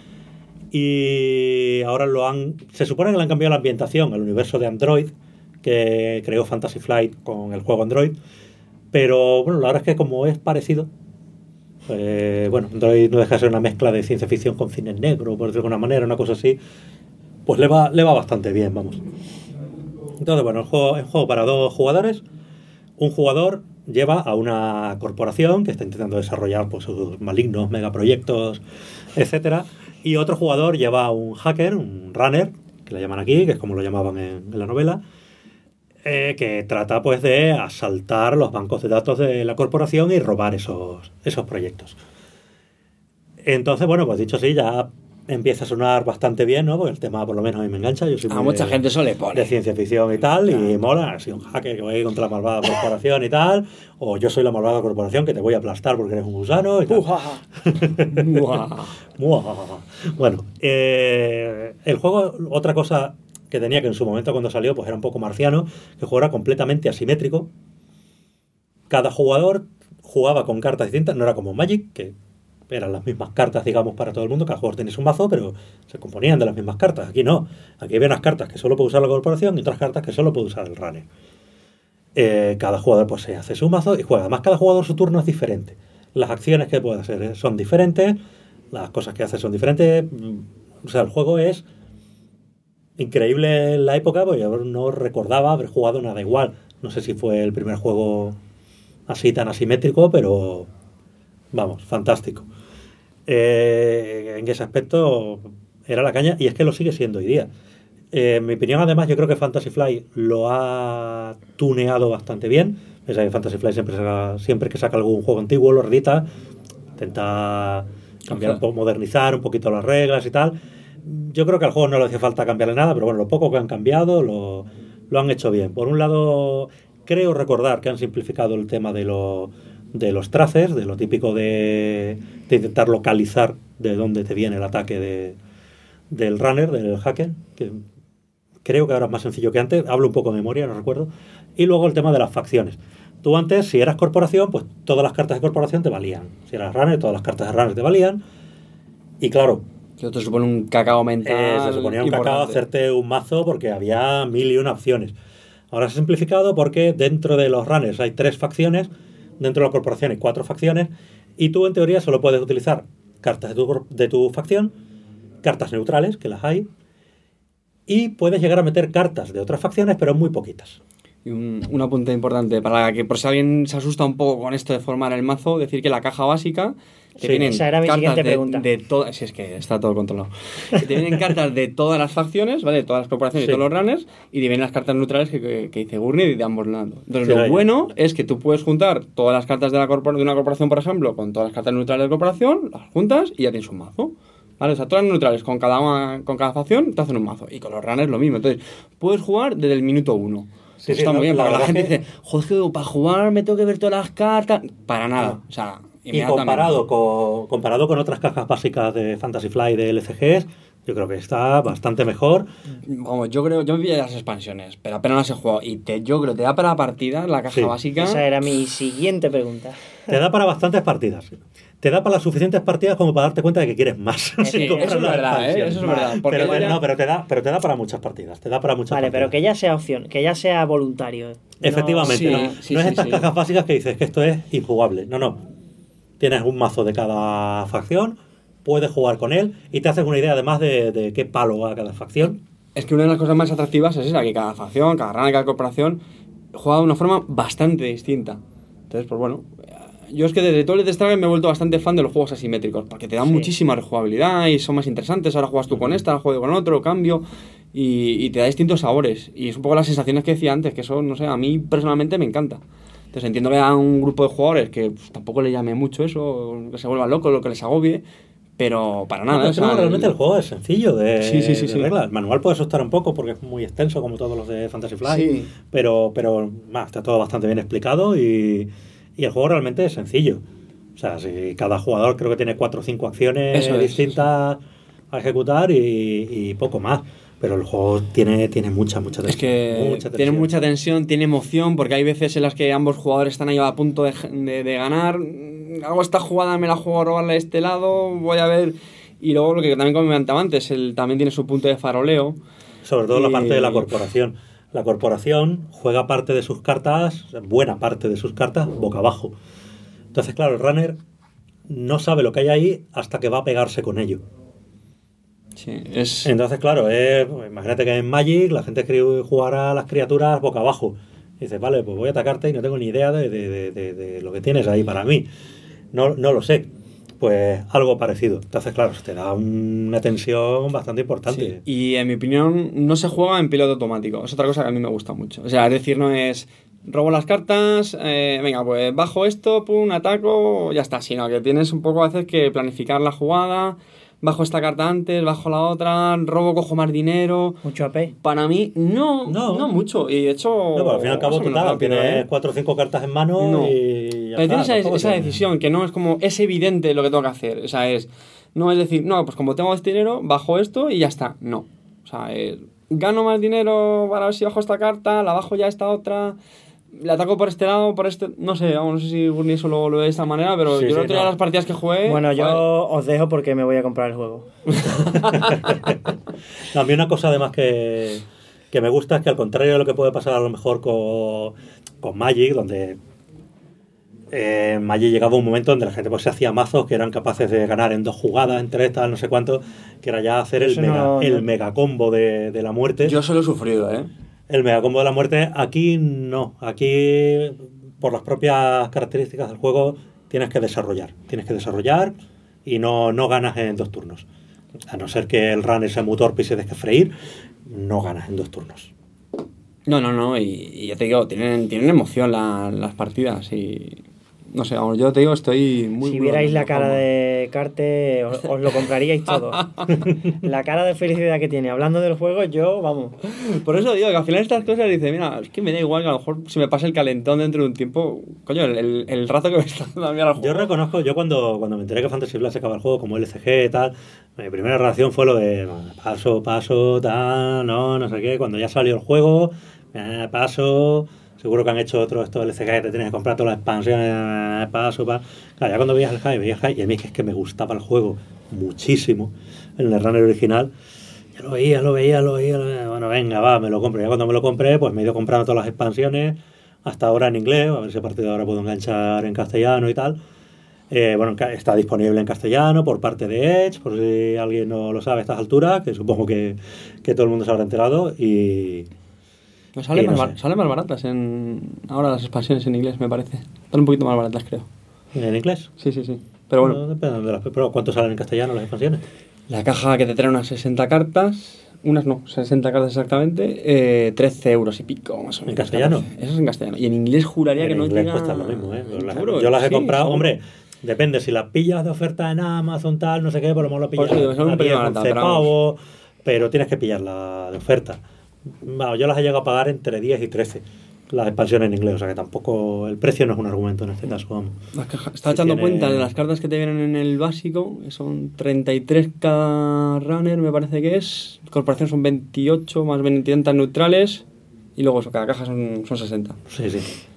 Y ahora se supone que le han cambiado la ambientación al universo de Android, que creó Fantasy Flight con el juego Android. Pero bueno, la verdad es que como es parecido, bueno, Android no deja de ser una mezcla de ciencia ficción con cine negro, por decirlo de alguna manera, una cosa así, pues le va bastante bien, vamos. Entonces, bueno, el juego es un juego para 2 jugadores. Un jugador lleva a una corporación que está intentando desarrollar pues, sus malignos megaproyectos, etcétera. Y otro jugador lleva a un hacker, un runner, que le llaman aquí, que es como lo llamaban en la novela, que trata pues de asaltar los bancos de datos de la corporación y robar esos proyectos. Entonces, bueno, pues dicho así, ya empieza a sonar bastante bien, ¿no? Porque el tema por lo menos a mí me engancha. Yo soy a mucha gente eso le pone. De ciencia ficción y tal, y mola, así un hacker que voy a ir contra la malvada corporación y tal, o yo soy la malvada corporación que te voy a aplastar porque eres un gusano y tal. Bueno, el juego, otra cosa que tenía que en su momento cuando salió pues era un poco marciano, que el juego era completamente asimétrico. Cada jugador jugaba con cartas distintas, no era como Magic, que eran las mismas cartas, digamos, para todo el mundo. Cada jugador tenía su mazo, pero se componían de las mismas cartas. Aquí no. Aquí había unas cartas que solo puede usar la corporación y otras cartas que solo puede usar el runner. Cada jugador pues se hace su mazo y juega. Además, cada jugador su turno es diferente. Las acciones que puede hacer son diferentes, las cosas que hace son diferentes. O sea, el juego es increíble en la época, porque yo no recordaba haber jugado nada igual. No sé si fue el primer juego así tan asimétrico, pero vamos, fantástico. En ese aspecto era la caña, y es que lo sigue siendo hoy día. En mi opinión, además, yo creo que Fantasy Flight lo ha tuneado bastante bien. Es que Fantasy Flight siempre que saca algún juego antiguo lo reedita, intenta cambiar un poco, modernizar un poquito las reglas y tal. Yo creo que al juego no le hacía falta cambiarle nada, pero bueno, lo poco que han cambiado lo han hecho bien. Por un lado, creo recordar que han simplificado el tema de los traces, de lo típico de intentar localizar de dónde te viene el ataque del runner, del hacker, que creo que ahora es más sencillo que antes. Hablo un poco de memoria, no recuerdo. Y luego el tema de las facciones. Tú antes, si eras corporación, pues todas las cartas de corporación te valían. Si eras runner, todas las cartas de runner te valían. Y claro, que te supone un cacao mental. Se suponía un cacao hacerte un mazo porque había 1001 opciones. Ahora se ha simplificado porque dentro de los runners hay 3 facciones, dentro de la corporación hay 4 facciones, y tú en teoría solo puedes utilizar cartas de tu facción, cartas neutrales, que las hay, y puedes llegar a meter cartas de otras facciones, pero muy poquitas. Y un apunte importante, para que por si alguien se asusta un poco con esto de formar el mazo, decir que la caja básica te vienen esa era mi siguiente pregunta. de todas, si es que está todo controlado, que te vienen cartas de todas las facciones, ¿vale? De todas las corporaciones y todos los runners, y te vienen las cartas neutrales que dice Gurney de ambos lados. Entonces lo bueno es que tú puedes juntar todas las cartas de una corporación, por ejemplo, con todas las cartas neutrales de la corporación, las juntas y ya tienes un mazo. ¿Vale? O sea, todas las neutrales con cada facción te hacen un mazo. Y con los runners lo mismo. Entonces, puedes jugar desde el minuto 1. Sí, está muy bien, porque la gente dice, joder, para jugar me tengo que ver todas las cartas. Para nada. O sea, y comparado con otras cajas básicas de Fantasy Flight de LCGs, yo creo que está bastante mejor. Vamos, yo me pillé las expansiones, pero apenas las he jugado. Y yo creo que te da para partidas la caja básica. Esa era mi siguiente pregunta. Te da para bastantes partidas. Te da para las suficientes partidas como para darte cuenta de que quieres más. Sí, eso es verdad, ¿eh? Eso es verdad. Pero te da para muchas partidas. Te da para muchas partidas. Pero que ya sea opción, que ya sea voluntario. Efectivamente. No es estas cajas básicas que dices que esto es injugable. No. Tienes un mazo de cada facción, puedes jugar con él y te haces una idea además de qué palo va cada facción. Es que una de las cosas más atractivas es esa, que cada facción, cada rana, cada corporación juega de una forma bastante distinta. Entonces, pues bueno, yo es que desde Toilet Struggle me he vuelto bastante fan de los juegos asimétricos, porque te dan muchísima rejugabilidad y son más interesantes. Ahora juegas tú con esta, ahora juego con otro, cambio, y te da distintos sabores. Y es un poco las sensaciones que decía antes, que eso, no sé, a mí personalmente me encanta. Entonces entiendo que haya un grupo de jugadores que tampoco le llame mucho eso, que se vuelvan locos, lo que les agobie, pero para nada. Realmente el juego es sencillo de reglas. El manual puede asustar un poco porque es muy extenso, como todos los de Fantasy Flight, pero está todo bastante bien explicado y el juego realmente es sencillo. O sea, si cada jugador creo que tiene 4 o 5 acciones distintas a ejecutar y poco más. Pero el juego tiene mucha tensión. Es que tiene mucha tensión, tiene emoción, porque hay veces en las que ambos jugadores están ahí a punto de ganar. Hago esta jugada, me la juego a robarle a este lado, voy a ver. Y luego lo que también comentaba antes, también tiene su punto de faroleo. Sobre todo la parte de la corporación. La corporación juega parte de sus cartas, buena parte de sus cartas, boca abajo. Entonces, claro, el runner no sabe lo que hay ahí hasta que va a pegarse con ello. Sí, Entonces, claro, imagínate que en Magic la gente quiere jugar a las criaturas boca abajo. Y dices, vale, pues voy a atacarte y no tengo ni idea de lo que tienes ahí para mí. No lo sé. Pues algo parecido. Entonces, claro, te da una tensión bastante importante. Sí. Y en mi opinión, no se juega en piloto automático. Es otra cosa que a mí me gusta mucho. O sea, es decir, no es robo las cartas, venga, pues bajo esto, pum, ataco, ya está. Sino que tienes un poco a veces que planificar la jugada. Bajo esta carta antes, bajo la otra, robo, cojo más dinero. ¿Mucho AP? Para mí, no mucho. Y de hecho... No, pero al fin y al cabo, total, tienes 4 o 5 cartas en mano y ya pero está. Tienes esa decisión, que no es como, es evidente lo que tengo que hacer. O sea, no es decir, no, pues como tengo este dinero, bajo esto y ya está. No. O sea, gano más dinero para ver si bajo esta carta, la bajo ya esta otra... Le ataco por este lado, por este... No sé si Gurney solo lo ve de esta manera, pero yo no tenía las partidas que jugué... Bueno, yo os dejo porque me voy a comprar el juego. A mí una cosa además que que me gusta es que, al contrario de lo que puede pasar a lo mejor con Magic, donde en Magic llegaba un momento donde la gente pues se hacía mazos que eran capaces de ganar en 2 jugadas, en 3, tal, no sé cuánto, que era ya hacer el mega combo de la muerte. Yo solo he sufrido, ¿eh? El mega combo de la muerte, aquí no. Aquí, por las propias características del juego, tienes que desarrollar y no ganas en 2 turnos. A no ser que el runner sea muy torpe y se deje freír, no ganas en 2 turnos. No, y ya te digo, tienen emoción las partidas y... No sé, vamos, yo te digo, estoy muy... Si vierais la cara de Carte, os lo compraríais todo. La cara de felicidad que tiene hablando del juego, yo, vamos. Por eso digo que al final estas cosas dice, mira, es que me da igual que a lo mejor se me pase el calentón dentro de un tiempo. Coño, el rato que me está dando a mí al juego. Yo reconozco, cuando me enteré que Fantasy Flight se acaba el juego como LCG y tal, mi primera reacción fue lo de paso, tal, no sé qué. Cuando ya salió el juego, paso... Seguro que han hecho otros estos LCG que te tienes que comprar todas las expansiones, paso. Claro, ya cuando veías el hype, y a mí es que me gustaba el juego muchísimo, en el runner original, ya lo veía, bueno, venga, va, me lo compro. Ya cuando me lo compré, pues me he ido comprando todas las expansiones, hasta ahora en inglés, a ver si a partir de ahora puedo enganchar en castellano y tal. Bueno, está disponible en castellano por parte de Edge, por si alguien no lo sabe a estas alturas, que supongo que todo el mundo se habrá enterado, y... Salen más baratas ahora las expansiones en inglés, me parece. Están un poquito más baratas, creo. ¿En inglés? Sí. Pero bueno. No, depende de pero ¿cuánto salen en castellano las expansiones? La caja que te trae unas 60 cartas, 60 cartas exactamente, 13 euros y pico, más o menos. ¿En castellano? Eso es en castellano. Y en inglés juraría que no llega... En inglés cuesta lo mismo, ¿eh? Yo las he comprado, hombre... Depende, si las pillas de oferta en Amazon, tal, no sé qué, por lo menos lo pillas a 10, 11 pavos, pero tienes que pillarla de oferta. Bueno, yo las he llegado a pagar entre 10 y 13 las expansiones en inglés, o sea que tampoco el precio no es un argumento en este caso, vamos. Estaba echando cuenta de las cartas que te vienen en el básico, que son 33 cada runner, me parece que es. Corporación son 28 más 20 neutrales y luego eso, cada caja son 60. Sí.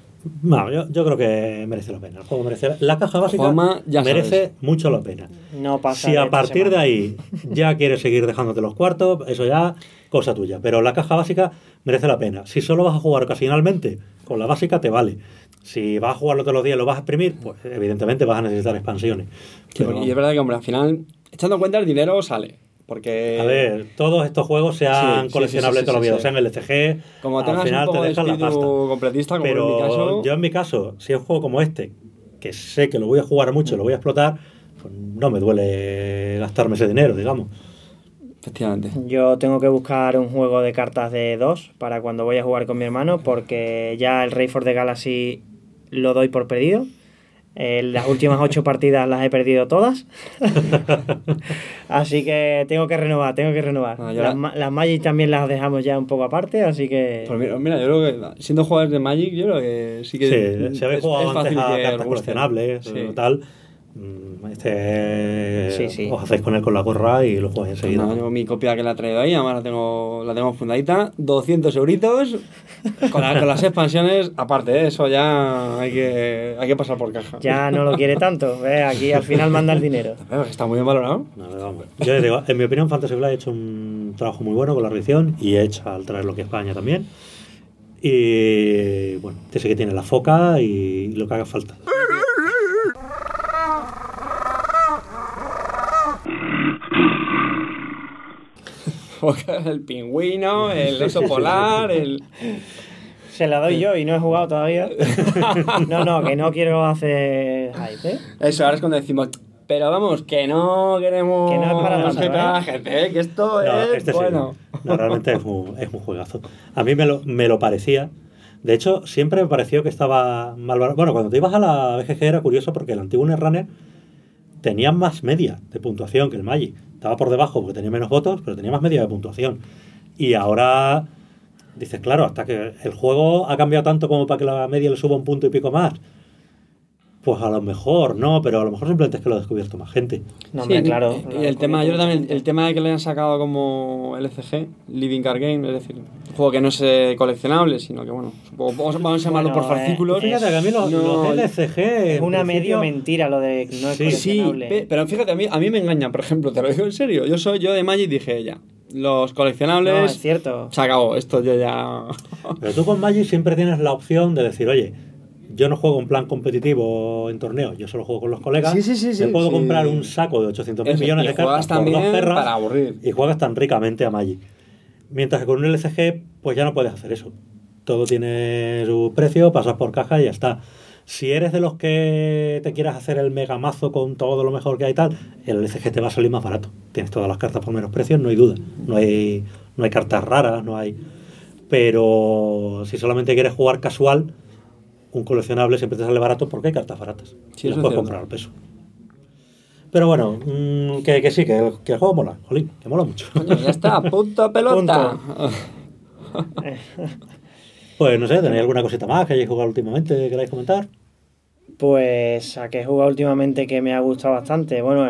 Bueno, yo creo que merece la pena. El juego merece la caja básica, Juanma, merece mucho la pena. No pasa. Si a partir de ahí ya quieres seguir dejándote los cuartos, eso ya cosa tuya. Pero la caja básica merece la pena. Si solo vas a jugar ocasionalmente, con la básica te vale. Si vas a jugarlo todos los días y lo vas a exprimir, pues evidentemente vas a necesitar expansiones. Sí, y es verdad que, hombre, al final, echando cuenta, el dinero sale. Porque... A ver, todos estos juegos sean coleccionables toda la vida, sean LCG, como al final un poco te dejan la pasta. Completista, como pero en mi caso... yo en mi caso, si es un juego como este, que sé que lo voy a jugar mucho, lo voy a explotar, pues no me duele gastarme ese dinero, digamos. Efectivamente. Yo tengo que buscar un juego de cartas de 2 para cuando voy a jugar con mi hermano, porque ya el Rey for the Galaxy lo doy por perdido. Las últimas 8 partidas las he perdido todas. Así que tengo que renovar. Las Magic también las dejamos ya un poco aparte, así que... Pues mira, yo creo que siendo jugadores de Magic, yo creo que sí que... Sí, si habéis jugado antes a cartas coleccionables o tal... Os hacéis con él con la gorra y lo jugáis enseguida. No, yo mi copia que la he traído ahí, además la tengo fundadita, 200 euritos con las expansiones, aparte, eso ya hay que pasar por caja. Ya no lo quiere tanto, aquí al final manda el dinero. Está muy bien valorado. No, vamos. Yo les digo, en mi opinión Fantasy Flight ha hecho un trabajo muy bueno con la reedición y he hecho al traerlo aquí a España también. Y bueno, sé que tiene la foca y lo que haga falta. El pingüino, el oso polar, Se la doy yo y no he jugado todavía. No, que no quiero hacer hype, ¿eh? Eso, ahora es cuando decimos, pero vamos, que no queremos... Que no es para tanto, la gente, que esto es bueno. Sí. No, realmente es un juegazo. A mí me lo parecía. De hecho, siempre me pareció que estaba mal... Bueno, cuando te ibas a la BGG era curioso porque el antiguo Netrunner tenía más media de puntuación que el Magic. Estaba por debajo porque tenía menos votos, pero tenía más media de puntuación. Y ahora dices, claro, hasta que el juego ha cambiado tanto como para que la media le suba un punto y pico más. Pues a lo mejor no, pero a lo mejor simplemente es que lo ha descubierto más gente. No, hombre, claro. Y el tema de que le hayan sacado como LCG, Living Card Game, es decir, un juego que no es coleccionable, no que bueno, vamos a llamarlo por fascículos. Fíjate que a mí los LCG... Es una medio mentira lo de no es coleccionable. Sí, pero fíjate, a mí me engaña, por ejemplo, te lo digo en serio. Yo de Magic dije ya. los coleccionables... No, es cierto. Se acabó, esto yo ya... Pero tú con Magic siempre tienes la opción de decir, oye, yo no juego en plan competitivo en torneo, yo solo juego con los colegas. Sí, me puedo sí. comprar un saco de 800.000 millones de cartas por también 2 perras para aburrir. y juegas tan ricamente a Magic. Mientras que con un LCG, pues ya no puedes hacer eso. Todo tiene su precio, pasas por caja y ya está. Si eres de los que te quieras hacer el megamazo con todo lo mejor que hay y tal, el LCG te va a salir más barato. Tienes todas las cartas por menos precios, no hay duda. No hay cartas raras, no hay... Pero si solamente quieres jugar casual, un coleccionable siempre te sale barato porque hay cartas baratas. Sí, y las eso puedes es comprar al peso. Pero bueno, que sí, que el juego mola. Jolín, que mola mucho. Coño, ya está, punto pelota. Pues no sé, ¿tenéis alguna cosita más que hayáis jugado últimamente que queráis comentar? Pues a que he jugado últimamente que me ha gustado bastante. Bueno,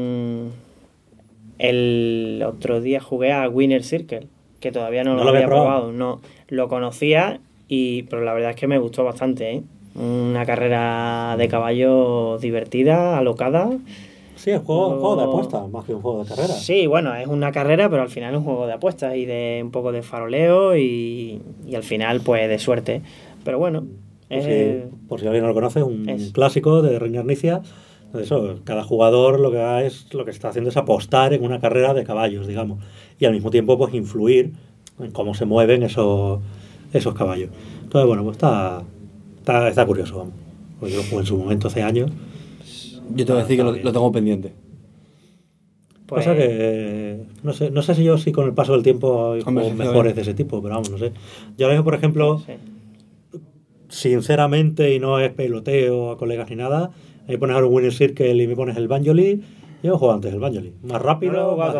el otro día jugué a Winner Circle, que todavía no lo había probado. No, lo conocía, pero la verdad es que me gustó bastante, ¿eh? Una carrera de caballo divertida, alocada. Sí, es un juego de apuestas, más que un juego de carrera. Sí, bueno, es una carrera, pero al final es un juego de apuestas y de un poco de faroleo y al final, pues, de suerte. Pero bueno... por si alguien no lo conoce, un clásico de Reiner Knizia. Eso, cada jugador lo que está haciendo es apostar en una carrera de caballos, digamos. Y al mismo tiempo, pues, influir en cómo se mueven esos caballos. Entonces, bueno, pues está curioso, vamos. Porque yo lo jugué en su momento hace años. Yo te voy a decir que lo tengo pendiente. Pues, pasa que no sé si con el paso del tiempo hay juegos mejores de ese tipo, pero vamos, no sé. Yo ahora mismo, por ejemplo, sinceramente, y no es peloteo a colegas ni nada, me pones ahora un Winner Circle y me pones el Banjoly, yo juego antes el Banjoly. Más rápido, más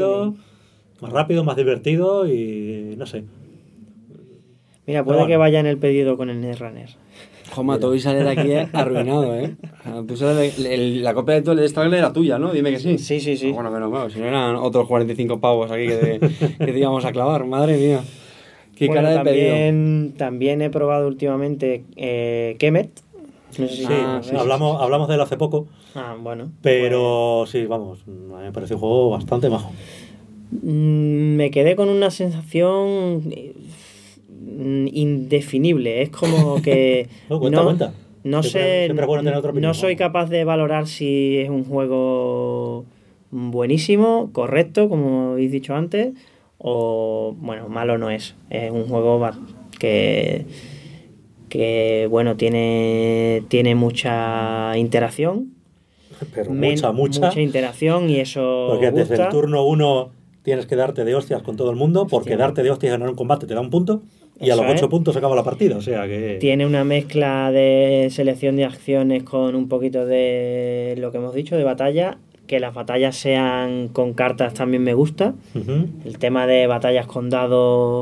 divertido y no sé. Mira, puede que vaya en el pedido con el Netrunner. Joma, tú voy a salir de aquí arruinado, ¿eh? Tú sabes, la copia de todo el Struggle era tuya, ¿no? Dime que sí. Sí. Bueno, menos mal, si no eran otros 45 pavos aquí que te íbamos a clavar, madre mía. Qué cara de pedido. También he probado últimamente Kemet. No sé si hablamos de él hace poco. Bueno. Pero sí, vamos, a mí me pareció un juego bastante majo. Me quedé con una sensación indefinible. Es como que cuenta. No sé, siempre es bueno tener otra opinión, no soy capaz de valorar si es un juego buenísimo, correcto, como habéis dicho antes, o bueno, malo no es. Es un juego que bueno, tiene mucha interacción. Pero mucha interacción, y eso porque gusta. desde el turno 1 tienes que darte de hostias con todo el mundo, porque darte de hostias y ganar un combate te da un punto, y eso a los 8 puntos se acaba la partida, o sea que... Tiene una mezcla de selección de acciones con un poquito de lo que hemos dicho, de batalla. Que las batallas sean con cartas también me gusta. El tema de batallas con dados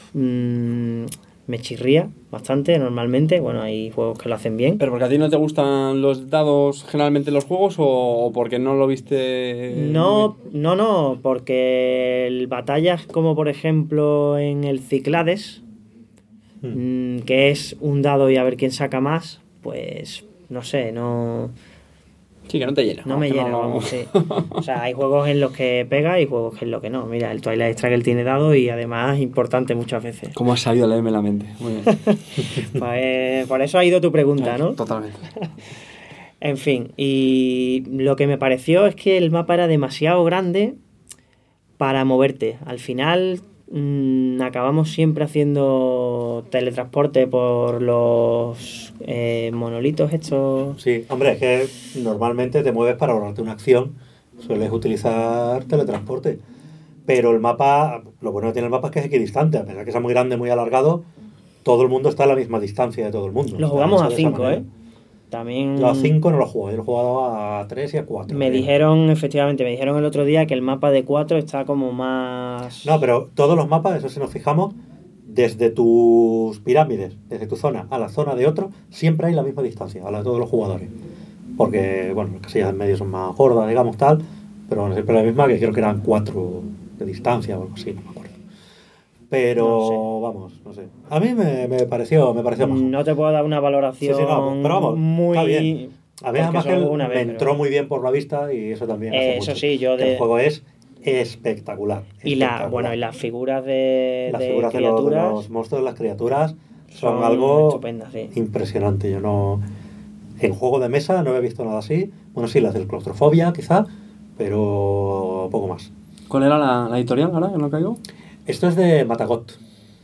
me chirría bastante normalmente. Bueno, hay juegos que lo hacen bien. ¿Pero porque a ti no te gustan los dados generalmente en los juegos o porque no lo viste? No, porque batallas como por ejemplo en el Cyclades, que es un dado y a ver quién saca más, pues no sé, no... Sí, que no te llena. No me llena, vamos, sí. O sea, hay juegos en los que pega y juegos en los que no. Mira, el Twilight Struggle tiene dado y además es importante muchas veces. ¿Cómo has sabido leerme la mente? Muy bien. Pues, por eso ha ido tu pregunta, ¿no? Totalmente. En fin, y lo que me pareció es que el mapa era demasiado grande para moverte. Al final acabamos siempre haciendo teletransporte por los monolitos estos. Sí, hombre, es que normalmente te mueves para ahorrarte una acción, sueles utilizar teletransporte, pero el mapa, lo bueno que tiene el mapa es que es equidistante, a pesar de que sea muy grande, muy alargado, todo el mundo está a la misma distancia de todo el mundo. Lo jugamos a 5, ¿eh? También... Yo a 5 no lo juego, yo lo he jugado a 3 y a 4. Me dijeron el otro día que el mapa de 4 está como más... No, pero todos los mapas, eso si nos fijamos, desde tus pirámides, desde tu zona a la zona de otro, siempre hay la misma distancia a la de todos los jugadores. Porque, bueno, las casillas en medio son más gordas, digamos, tal, pero bueno, siempre la misma, que creo que eran 4 de distancia o algo así, no me acuerdo. Pero, no sé. Vamos, no sé. A mí me pareció majo. No te puedo dar una valoración pero vamos, muy... está bien. A mí además que me entró muy bien por la vista y eso también hace eso mucho. sí, El juego es espectacular. Y las figuras de criaturas de los monstruos, las criaturas son algo estupendas, sí. Impresionante. Yo no... En juego de mesa no he visto nada así. Bueno, sí, las del Claustrofobia, quizá, pero poco más. ¿Cuál era la editorial ahora, que no caigo? Esto es de Matagot.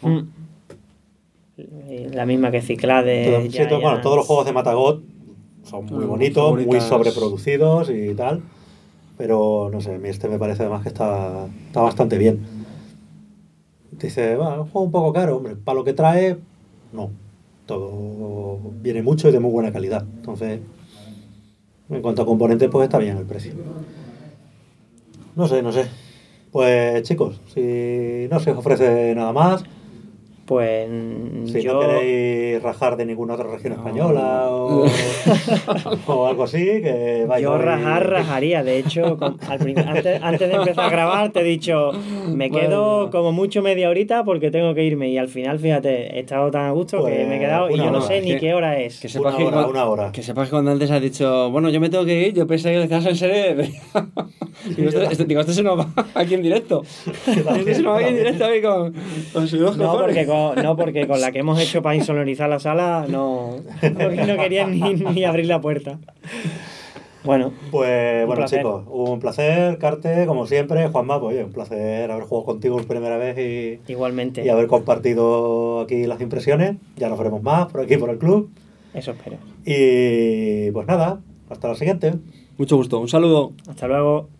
La misma que Cyclades. Todos los juegos de Matagot son muy bonitos, muy sobreproducidos y tal. Pero, no sé, a mí este me parece además que está bastante bien. Dice, es un juego un poco caro, hombre. Para lo que trae, no. Todo viene mucho y de muy buena calidad. Entonces, en cuanto a componentes, pues está bien el precio. No sé. Pues chicos, si no se os ofrece nada más, pues si no queréis rajar de ninguna otra región española o algo así, que vais. Yo rajaría. De hecho, antes de empezar a grabar te he dicho, me quedo como mucho media horita porque tengo que irme. Y al final, fíjate, he estado tan a gusto que me he quedado y yo no sé ni qué hora es. Que sepas una hora. Que sepas que cuando antes has dicho, bueno, yo me tengo que ir, yo pensé que lo estabas en serio. Digo, esto se nos va aquí en directo. Esto se nos va aquí en directo ahí con sus dos cojones. Porque con la que hemos hecho para insonorizar la sala no querían ni abrir la puerta. Bueno, chicos, un placer, Carte, como siempre. Juanma, pues un placer haber jugado contigo por primera vez igualmente. Y haber compartido aquí las impresiones. Ya nos veremos más por aquí, por el club. Eso espero. Y pues nada, hasta la siguiente. Mucho gusto, un saludo. Hasta luego.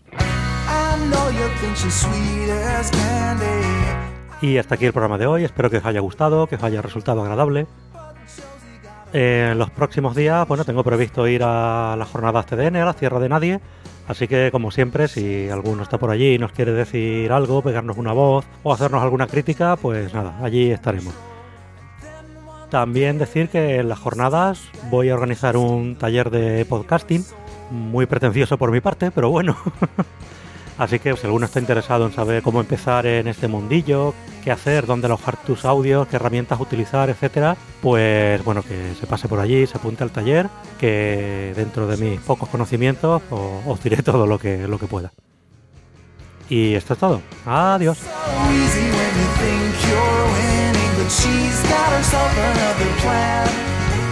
Y hasta aquí el programa de hoy. Espero que os haya gustado, que os haya resultado agradable. En los próximos días, tengo previsto ir a las jornadas TDN, a las Tierras de Nadie. Así que, como siempre, si alguno está por allí y nos quiere decir algo, pegarnos una voz o hacernos alguna crítica, pues nada, allí estaremos. También decir que en las jornadas voy a organizar un taller de podcasting, muy pretencioso por mi parte, pero bueno. Así que si alguno está interesado en saber cómo empezar en este mundillo, qué hacer, dónde alojar tus audios, qué herramientas utilizar, etcétera, pues que se pase por allí, se apunte al taller, que dentro de mis pocos conocimientos os diré todo lo que pueda. Y esto es todo. Adiós.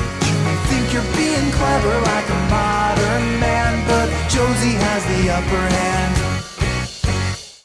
Josie has the upper hand.